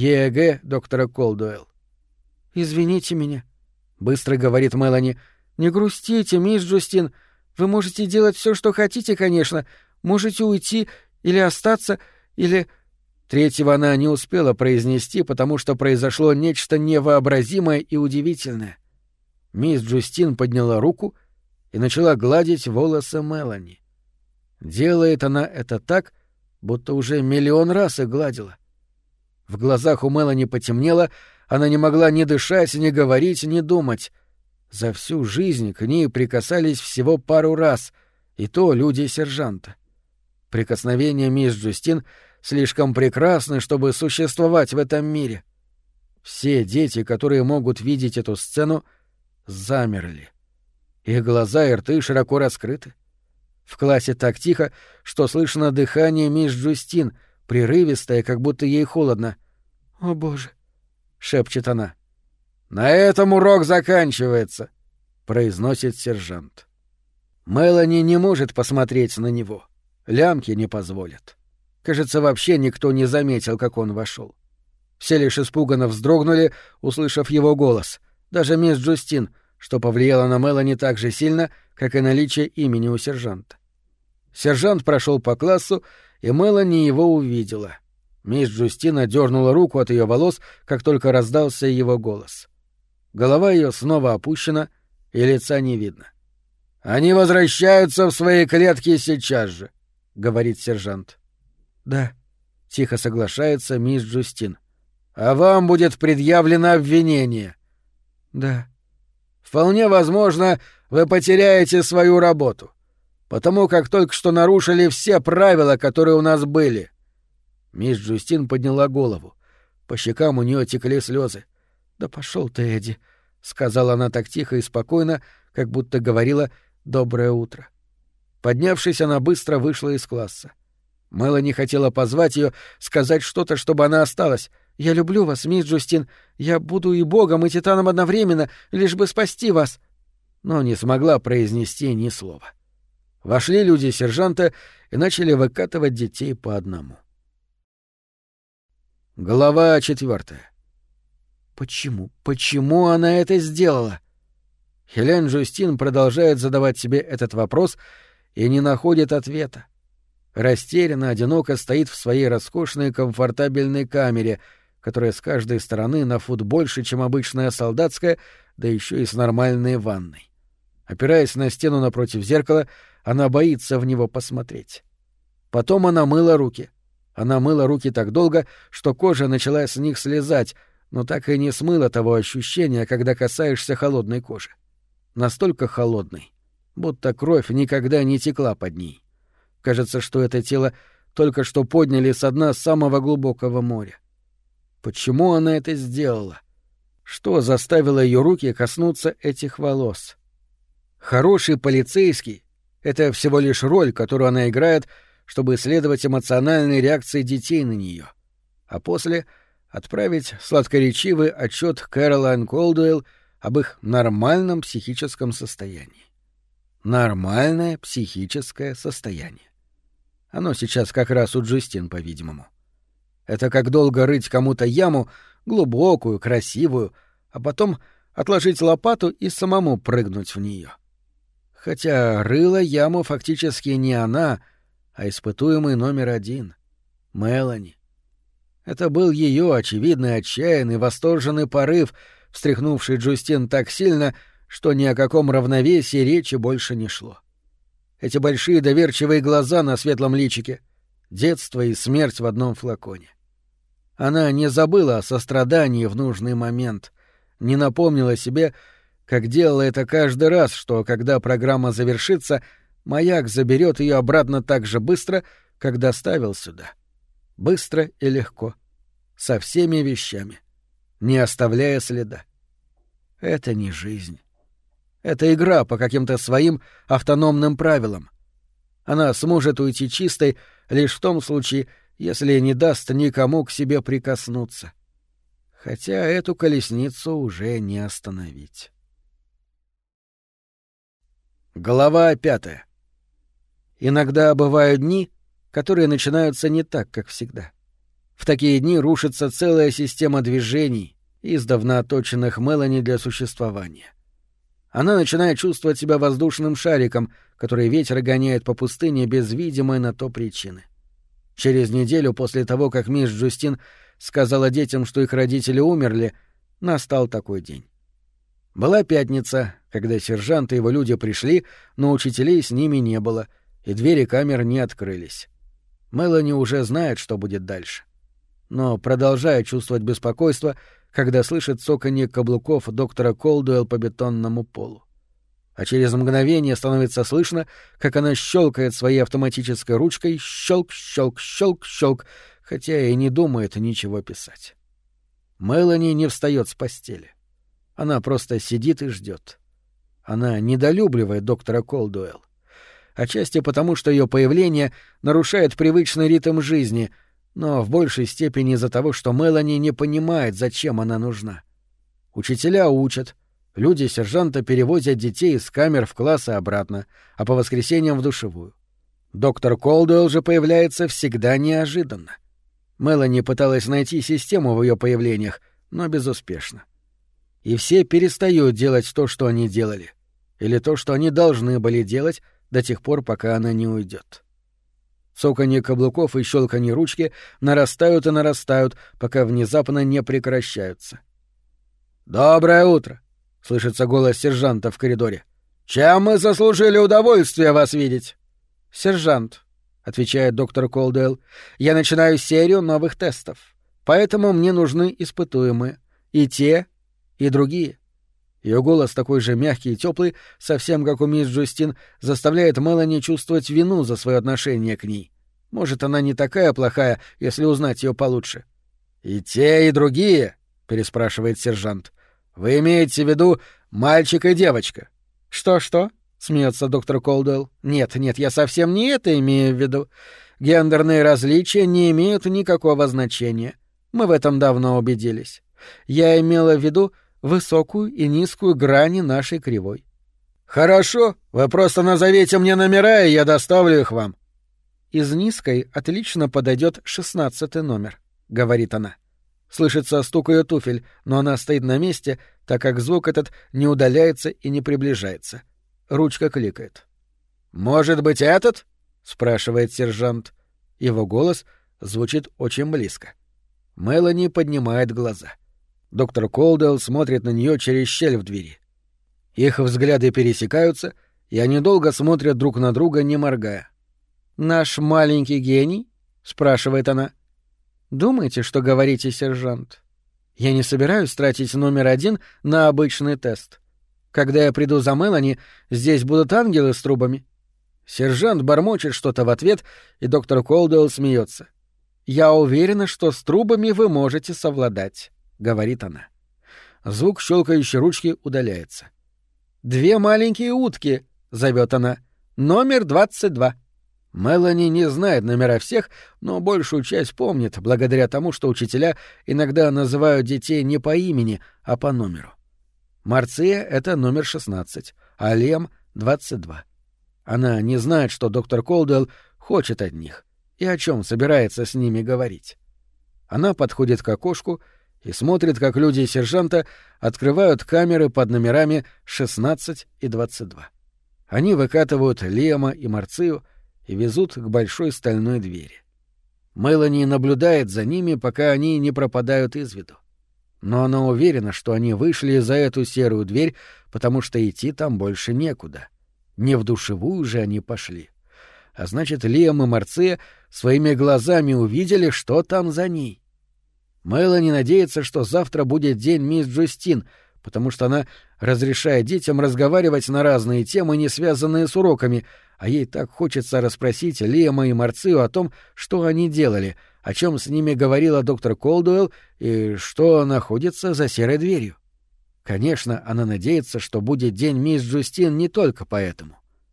Speaker 1: ЕЭГ доктора Колдуэлл. «Извините меня», — быстро говорит Мелани. «Не грустите, мисс Джустин. Вы можете делать все, что хотите, конечно. Можете уйти или остаться, или...» Третьего она не успела произнести, потому что произошло нечто невообразимое и удивительное. Мисс Джустин подняла руку и начала гладить волосы Мелани. Делает она это так, будто уже миллион раз их гладила. В глазах у Мелани потемнело, она не могла ни дышать, ни говорить, ни думать. За всю жизнь к ней прикасались всего пару раз, и то люди сержанта. Прикосновения мисс Джустин слишком прекрасны, чтобы существовать в этом мире. Все дети, которые могут видеть эту сцену, замерли. Их глаза и рты широко раскрыты. В классе так тихо, что слышно дыхание мисс Джустин, прерывистое, как будто ей холодно. «О, Боже!» — шепчет она. «На этом урок заканчивается», — произносит сержант. Мелани не может посмотреть на него. Лямки не позволят. Кажется, вообще никто не заметил, как он вошел. Все лишь испуганно вздрогнули, услышав его голос. Даже мисс Джустин, что повлияло на Мелани так же сильно, как и наличие имени у сержанта. Сержант прошел по классу, и Мелани его увидела. Мисс Джустина дернула руку от ее волос, как только раздался его голос. Голова ее снова опущена, и лица не видно. «Они возвращаются в свои клетки сейчас же», — говорит сержант. «Да», — тихо соглашается мисс Джустин. «А вам будет предъявлено обвинение». «Да». «Вполне возможно, вы потеряете свою работу, потому как только что нарушили все правила, которые у нас были». Мисс Джустин подняла голову. По щекам у нее текли слезы. «Да пошел ты, Эдди», — сказала она так тихо и спокойно, как будто говорила «доброе утро». Поднявшись, она быстро вышла из класса. Мелани хотела позвать ее, сказать что-то, чтобы она осталась. «Я люблю вас, мисс Джустин. Я буду и богом, и титаном одновременно, лишь бы спасти вас». Но не смогла произнести ни слова. Вошли люди сержанта и начали выкатывать детей по одному. Глава 4. Почему она это сделала? Хелен Джустин продолжает задавать себе этот вопрос и не находит ответа. Растерянно, одиноко стоит в своей роскошной комфортабельной камере, которая с каждой стороны на фут больше, чем обычная солдатская, да еще и с нормальной ванной. Опираясь на стену напротив зеркала, она боится в него посмотреть. Потом она мыла руки. Она мыла руки так долго, что кожа начала с них слезать, но так и не смыла того ощущения, когда касаешься холодной кожи. Настолько холодной, будто кровь никогда не текла под ней. Кажется, что это тело только что подняли со дна самого глубокого моря. Почему она это сделала? Что заставило ее руки коснуться этих волос? Хороший полицейский — это всего лишь роль, которую она играет, чтобы исследовать эмоциональные реакции детей на нее, а после отправить сладкоречивый отчет Кэролайн Колдуэлл об их нормальном психическом состоянии. Нормальное психическое состояние. Оно сейчас как раз у Джустин, по-видимому. Это как долго рыть кому-то яму, глубокую, красивую, а потом отложить лопату и самому прыгнуть в нее. Хотя рыла яму фактически не она, а испытуемый номер 1 — Мелани. Это был ее очевидный, отчаянный, восторженный порыв, встряхнувший Джустин так сильно, что ни о каком равновесии речи больше не шло. Эти большие доверчивые глаза на светлом личике, детство и смерть в одном флаконе. Она не забыла о сострадании в нужный момент, не напомнила себе, как делала это каждый раз, что, когда программа завершится, маяк заберет ее обратно так же быстро, как доставил сюда. Быстро и легко. Со всеми вещами. Не оставляя следа. Это не жизнь. Это игра по каким-то своим автономным правилам. Она сможет уйти чистой лишь в том случае, если не даст никому к себе прикоснуться. Хотя эту колесницу уже не остановить. Глава 5. Иногда бывают дни, которые начинаются не так, как всегда. В такие дни рушится целая система движений, издавна оточенных Мелани для существования. Она начинает чувствовать себя воздушным шариком, который ветер гоняет по пустыне без видимой на то причины. Через неделю после того, как мисс Джустин сказала детям, что их родители умерли, настал такой день. Была пятница, когда сержант и его люди пришли, но учителей с ними не было, и двери камер не открылись. Мелани уже знает, что будет дальше. Но продолжает чувствовать беспокойство, когда слышит цоканье каблуков доктора Колдуэлл по бетонному полу. А через мгновение становится слышно, как она щелкает своей автоматической ручкой щелк-щелк-щелк-щелк, хотя и не думает ничего писать. Мелани не встает с постели. Она просто сидит и ждет. Она недолюбливает доктора Колдуэлл. Отчасти потому, что ее появление нарушает привычный ритм жизни, но в большей степени из-за того, что Мелани не понимает, зачем она нужна. Учителя учат, люди сержанта перевозят детей из камер в класс и обратно, а по воскресеньям в душевую. Доктор Колдуэлл же появляется всегда неожиданно. Мелани пыталась найти систему в ее появлениях, но безуспешно. И все перестают делать то, что они делали, или то, что они должны были делать до тех пор, пока она не уйдет. Цоканье каблуков и щелканье ручки нарастают и нарастают, пока внезапно не прекращаются. «Доброе утро!» — слышится голос сержанта в коридоре. «Чем мы заслужили удовольствие вас видеть?» «Сержант», — отвечает доктор Колдуэлл, — «я начинаю серию новых тестов, поэтому мне нужны испытуемые. И те, и другие». Ее голос, такой же мягкий и теплый, совсем как у мисс Джустин, заставляет Мелани чувствовать вину за свое отношение к ней. Может, она не такая плохая, если узнать ее получше. «И те, и другие?» — переспрашивает сержант. «Вы имеете в виду мальчик и девочка?» «Что-что?» — смеется доктор Колдуэлл. «Нет, я совсем не это имею в виду. Гендерные различия не имеют никакого значения. Мы в этом давно убедились. Я имела в виду высокую и низкую грани нашей кривой». «Хорошо, вы просто назовите мне номера, и я доставлю их вам».
Speaker 2: «Из низкой отлично подойдет 16-й номер», — говорит она. Слышится стук ее туфель, но она стоит на месте, так как звук этот не удаляется и не приближается. Ручка кликает.
Speaker 1: «Может быть, этот?»
Speaker 2: — спрашивает сержант. Его голос звучит очень близко.
Speaker 1: Мелани поднимает глаза. Доктор Колдуэлл смотрит на нее через щель в двери. Их взгляды пересекаются, и они долго смотрят друг на друга, не моргая.
Speaker 2: «Наш маленький гений?» — спрашивает она. «Думаете, что говорите, сержант? Я не собираюсь тратить номер 1 на обычный тест. Когда я приду за Мелани, здесь будут ангелы с трубами».
Speaker 1: Сержант бормочет что-то в ответ, и доктор Колдуэлл смеется.
Speaker 2: «Я уверена, что с трубами вы можете совладать», — говорит она.
Speaker 1: Звук щелкающей ручки удаляется.
Speaker 2: «2 маленькие утки», — зовет она. «Номер 22».
Speaker 1: Мелани не знает номера всех, но большую часть помнит, благодаря тому, что учителя иногда называют детей не по имени, а по номеру. Марция — это номер 16, а Лем — 22. Она не знает, что доктор Колдуэлл хочет от них и о чем собирается с ними говорить. Она подходит к окошку и смотрит, как люди сержанта открывают камеры под номерами 16 и 22. Они выкатывают Лема и Марцию и везут к большой стальной двери. Мелани наблюдает за ними, пока они не пропадают из виду. Но она уверена, что они вышли за эту серую дверь, потому что идти там больше некуда. Не в душевую же они пошли. А значит, Лиам и Марция своими глазами увидели, что там за ней. Мелани надеется, что завтра будет день мисс Джустин, потому что она разрешает детям разговаривать на разные темы, не связанные с уроками, а ей так хочется расспросить Лиама и Марцию о том, что они делали, о чем с ними говорила доктор Колдуэлл и что находится за серой дверью. Конечно, она надеется, что будет день мисс Джустин не только поэтому.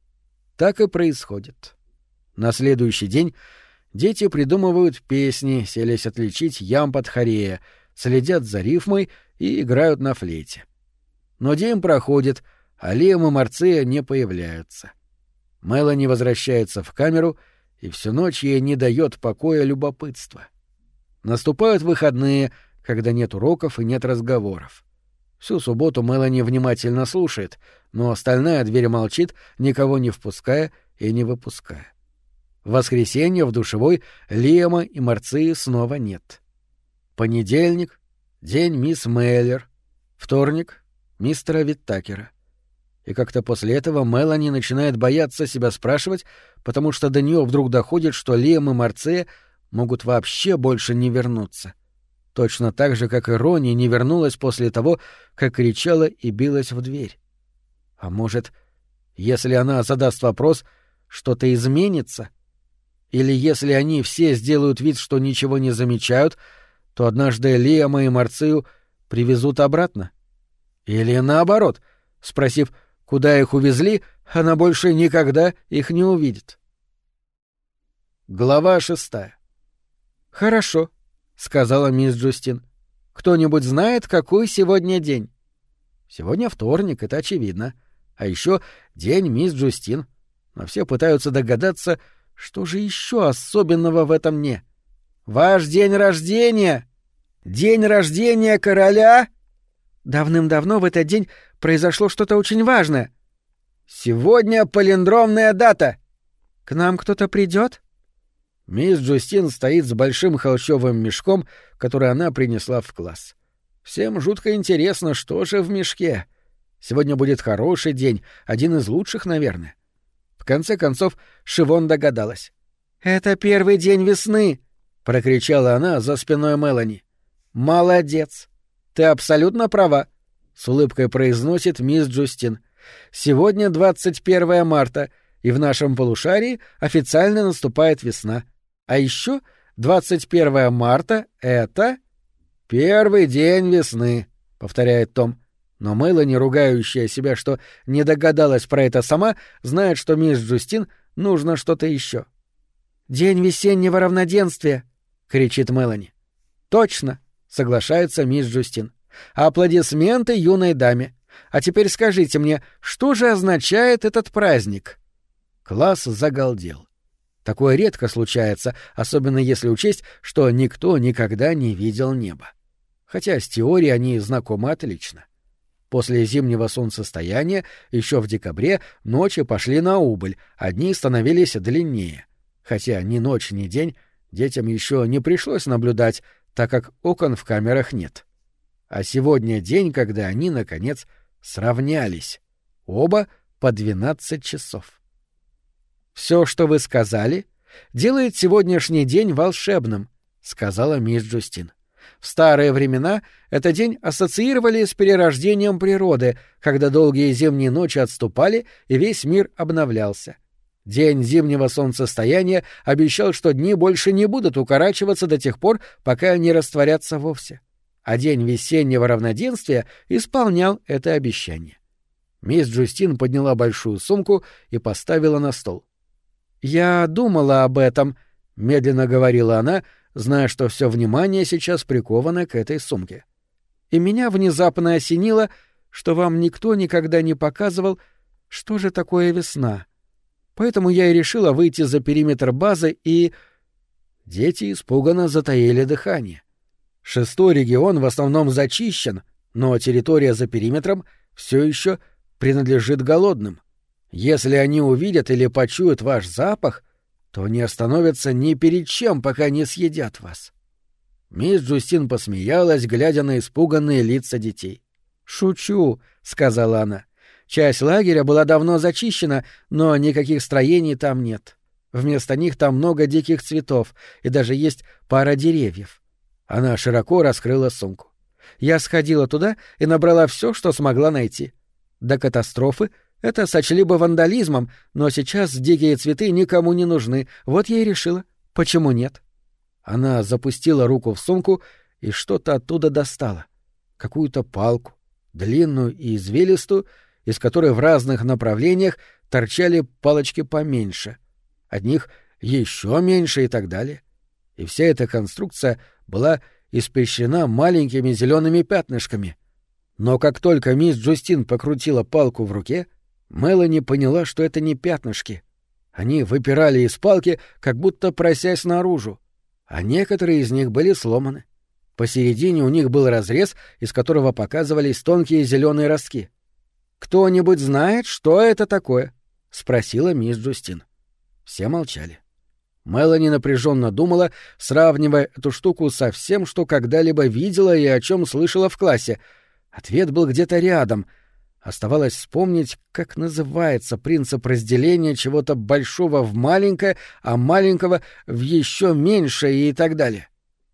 Speaker 1: Так и происходит. На следующий день дети придумывают песни, селись отличить ямб от хорея, следят за рифмой и играют на флейте. Но день проходит, а Лиам и Марция не появляются. Мелани возвращается в камеру, и всю ночь ей не дает покоя любопытство. Наступают выходные, когда нет уроков и нет разговоров. Всю субботу Мелани внимательно слушает, но остальная дверь молчит, никого не впуская и не выпуская. В воскресенье в душевой Лиама и Марции снова нет. Понедельник — день мисс Мейлер, вторник — мистера Виттакера. И как-то после этого Мелани начинает бояться себя спрашивать, потому что до нее вдруг доходит, что Лиам и Марция могут вообще больше не вернуться. Точно так же, как и Ронни не вернулась после того, как кричала и билась в дверь. А может, если она задаст вопрос, что-то изменится? Или если они все сделают вид, что ничего не замечают, то однажды Лиама и Марцию привезут обратно? Или наоборот, спросив, куда их увезли, она больше никогда их не увидит. Глава 6.
Speaker 2: «Хорошо», — сказала мисс Джустин. «Кто-нибудь знает, какой сегодня день?»
Speaker 1: «Сегодня вторник, это очевидно. А еще день мисс Джустин. Но все пытаются догадаться, что же еще особенного в этом дне.
Speaker 2: «Ваш день рождения! День рождения короля!» «Давным-давно в этот день произошло что-то очень важное. Сегодня палиндромная дата. К нам кто-то придет?»
Speaker 1: Мисс Джустин стоит с большим холщовым мешком, который она принесла в класс. Всем жутко интересно, что же в мешке. Сегодня будет хороший день, один из лучших, наверное. В конце концов, Шивон догадалась.
Speaker 2: «Это первый день весны!» — прокричала она за спиной Мелани. «Молодец! Ты абсолютно права!» — с улыбкой произносит мисс Джустин. «Сегодня 21 марта, и в нашем полушарии официально наступает весна. А еще 21 марта — это...» «Первый день весны», — повторяет Том. Но Мелани, ругающая себя, что не догадалась про это сама, знает, что мисс Джустин нужно что-то еще. «День весеннего равноденствия!» — кричит Мелани. «Точно!» — соглашается мисс Джустин. «Аплодисменты юной даме! А теперь скажите мне, что же означает этот праздник?» Класс загалдел. Такое редко случается, особенно если учесть, что никто никогда не видел неба. Хотя с теорией они знакомы отлично. После зимнего солнцестояния еще в декабре ночи пошли на убыль, а дни становились длиннее. Хотя ни ночь, ни день детям еще не пришлось наблюдать, так как окон в камерах нет. А сегодня день, когда они, наконец, сравнялись. Оба по 12 часов. «Все, что вы сказали, делает сегодняшний день волшебным», — сказала мисс Джустин. «В старые времена этот день ассоциировали с перерождением природы, когда долгие зимние ночи отступали и весь мир обновлялся. День зимнего солнцестояния обещал, что дни больше не будут укорачиваться до тех пор, пока не растворятся вовсе. А день весеннего равноденствия исполнял это обещание». Мисс Джустин подняла большую сумку и поставила на стол. «Я думала об этом», — медленно говорила она, зная, что все внимание сейчас приковано к этой сумке. «И меня внезапно осенило, что вам никто никогда не показывал, что же такое весна. Поэтому я и решила выйти за периметр базы и...» Дети испуганно затаили дыхание. 6-й регион в основном зачищен, но территория за периметром все еще принадлежит голодным. Если они увидят или почуют ваш запах, то не остановятся ни перед чем, пока не съедят вас. Мисс Джустин посмеялась, глядя на испуганные лица детей. «Шучу», — сказала она. «Часть лагеря была давно зачищена, но никаких строений там нет. Вместо них там много диких цветов, и даже есть пара деревьев». Она широко раскрыла сумку. «Я сходила туда и набрала все, что смогла найти. До катастрофы это сочли бы вандализмом, но сейчас дикие цветы никому не нужны, вот я и решила. Почему нет?» Она запустила руку в сумку и что-то оттуда достала. Какую-то палку, длинную и извилистую, из которой в разных направлениях торчали палочки поменьше. От них еще меньше и так далее. И вся эта конструкция была испещрена маленькими зелеными пятнышками. Но как только мисс Джустин покрутила палку в руке, Мелани поняла, что это не пятнышки. Они выпирали из палки, как будто просясь наружу, а некоторые из них были сломаны. Посередине у них был разрез, из которого показывались тонкие зеленые ростки. «Кто-нибудь знает, что это такое?» — спросила мисс Джустин. Все молчали. Мелани напряженно думала, сравнивая эту штуку со всем, что когда-либо видела и о чем слышала в классе. Ответ был где-то рядом. Оставалось вспомнить, как называется принцип разделения чего-то большого в маленькое, а маленького в еще меньшее и так далее.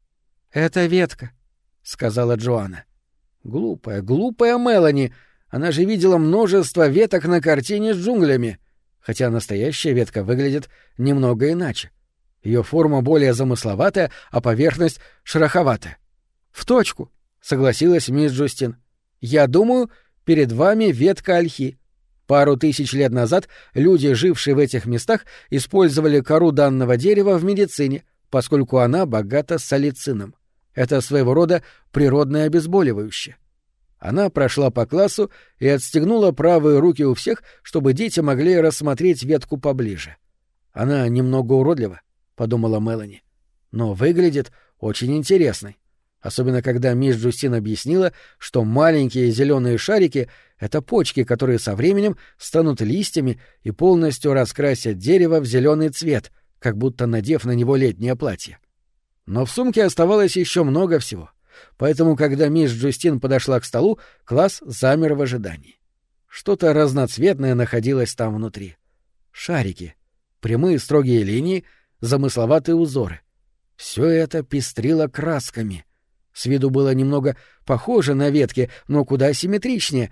Speaker 2: «Это ветка», — сказала Джоанна. Глупая Мелани. Она же видела множество веток на картине с джунглями. Хотя настоящая ветка выглядит немного иначе. Ее форма более замысловатая, а поверхность шероховатая. «В точку», — согласилась мисс Джустин. «Я думаю, перед вами ветка ольхи. Пару тысяч лет назад люди, жившие в этих местах, использовали кору данного дерева в медицине, поскольку она богата салицином. Это своего рода природное обезболивающее». Она прошла по классу и отстегнула правые руки у всех, чтобы дети могли рассмотреть ветку поближе. «Она немного уродлива», — подумала Мелани, — «но выглядит очень интересной». Особенно когда мисс Джустин объяснила, что маленькие зеленые шарики — это почки, которые со временем станут листьями и полностью раскрасят дерево в зеленый цвет, как будто надев на него летнее платье. Но в сумке оставалось еще много всего, поэтому, когда мисс Джустин подошла к столу, класс замер в ожидании. Что-то разноцветное находилось там внутри. Шарики, прямые строгие линии, замысловатые узоры. Все это пестрило красками. С виду было немного похоже на ветки, но куда симметричнее.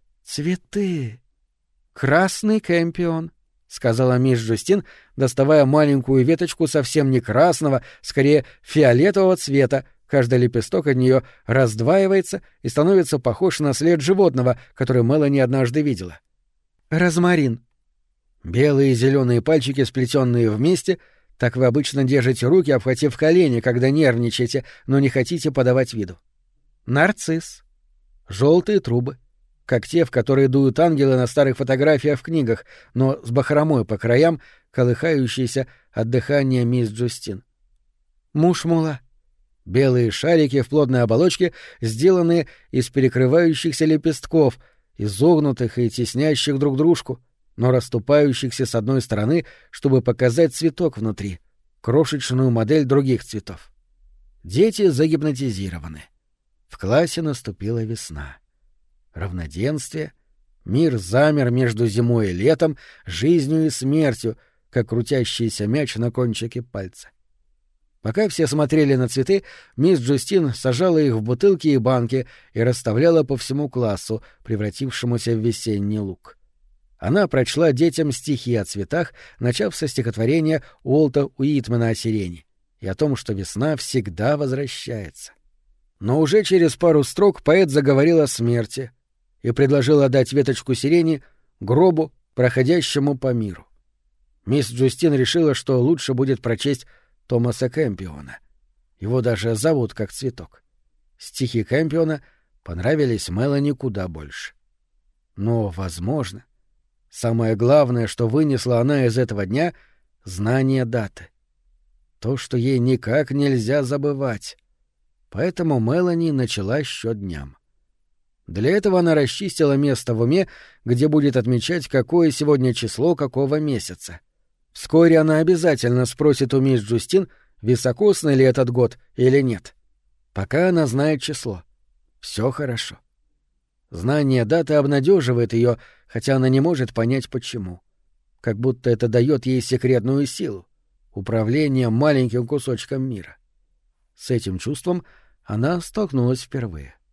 Speaker 2: Цветы. «Красный кэмпион», — сказала мисс Джустин, доставая маленькую веточку совсем не красного, скорее фиолетового цвета. Каждый лепесток от нее раздваивается и становится похож на след животного, который Мелани однажды видела. «Розмарин». Белые и зеленые пальчики, сплетенные вместе. Так вы обычно держите руки, обхватив колени, когда нервничаете, но не хотите подавать виду. Нарцисс. Желтые трубы. как те, в которые дуют ангелы на старых фотографиях в книгах, но с бахромой по краям, колыхающейся от дыхания мисс Джустин. Мушмула. Белые шарики в плотной оболочке, сделанные из перекрывающихся лепестков, изогнутых и теснящих друг дружку, но расступающихся с одной стороны, чтобы показать цветок внутри, крошечную модель других цветов. Дети загипнотизированы. В классе наступила весна. Равноденствие. Мир замер между зимой и летом, жизнью и смертью, как крутящийся мяч на кончике пальца. Пока все смотрели на цветы, мисс Джустин сажала их в бутылки и банки и расставляла по всему классу, превратившемуся в весенний луг. Она прочла детям стихи о цветах, начав со стихотворения Уолта Уитмена о сирени и о том, что весна всегда возвращается. Но уже через пару строк поэт заговорил о смерти и предложил отдать веточку сирени гробу, проходящему по миру. Мисс Джустин решила, что лучше будет прочесть Томаса Кэмпиона. Его даже зовут как цветок. Стихи Кэмпиона понравились Мелани куда больше. Но, возможно, самое главное, что вынесла она из этого дня — знание даты. То, что ей никак нельзя забывать. Поэтому Мелани начала счет дням. Для этого она расчистила место в уме, где будет отмечать, какое сегодня число какого месяца. Вскоре она обязательно спросит у мисс Джустин, високосный ли этот год или нет. Пока она знает число. Все хорошо. Знание даты обнадеживает ее, хотя она не может понять, почему. Как будто это дает ей секретную силу, управление маленьким кусочком мира. С этим чувством она столкнулась впервые.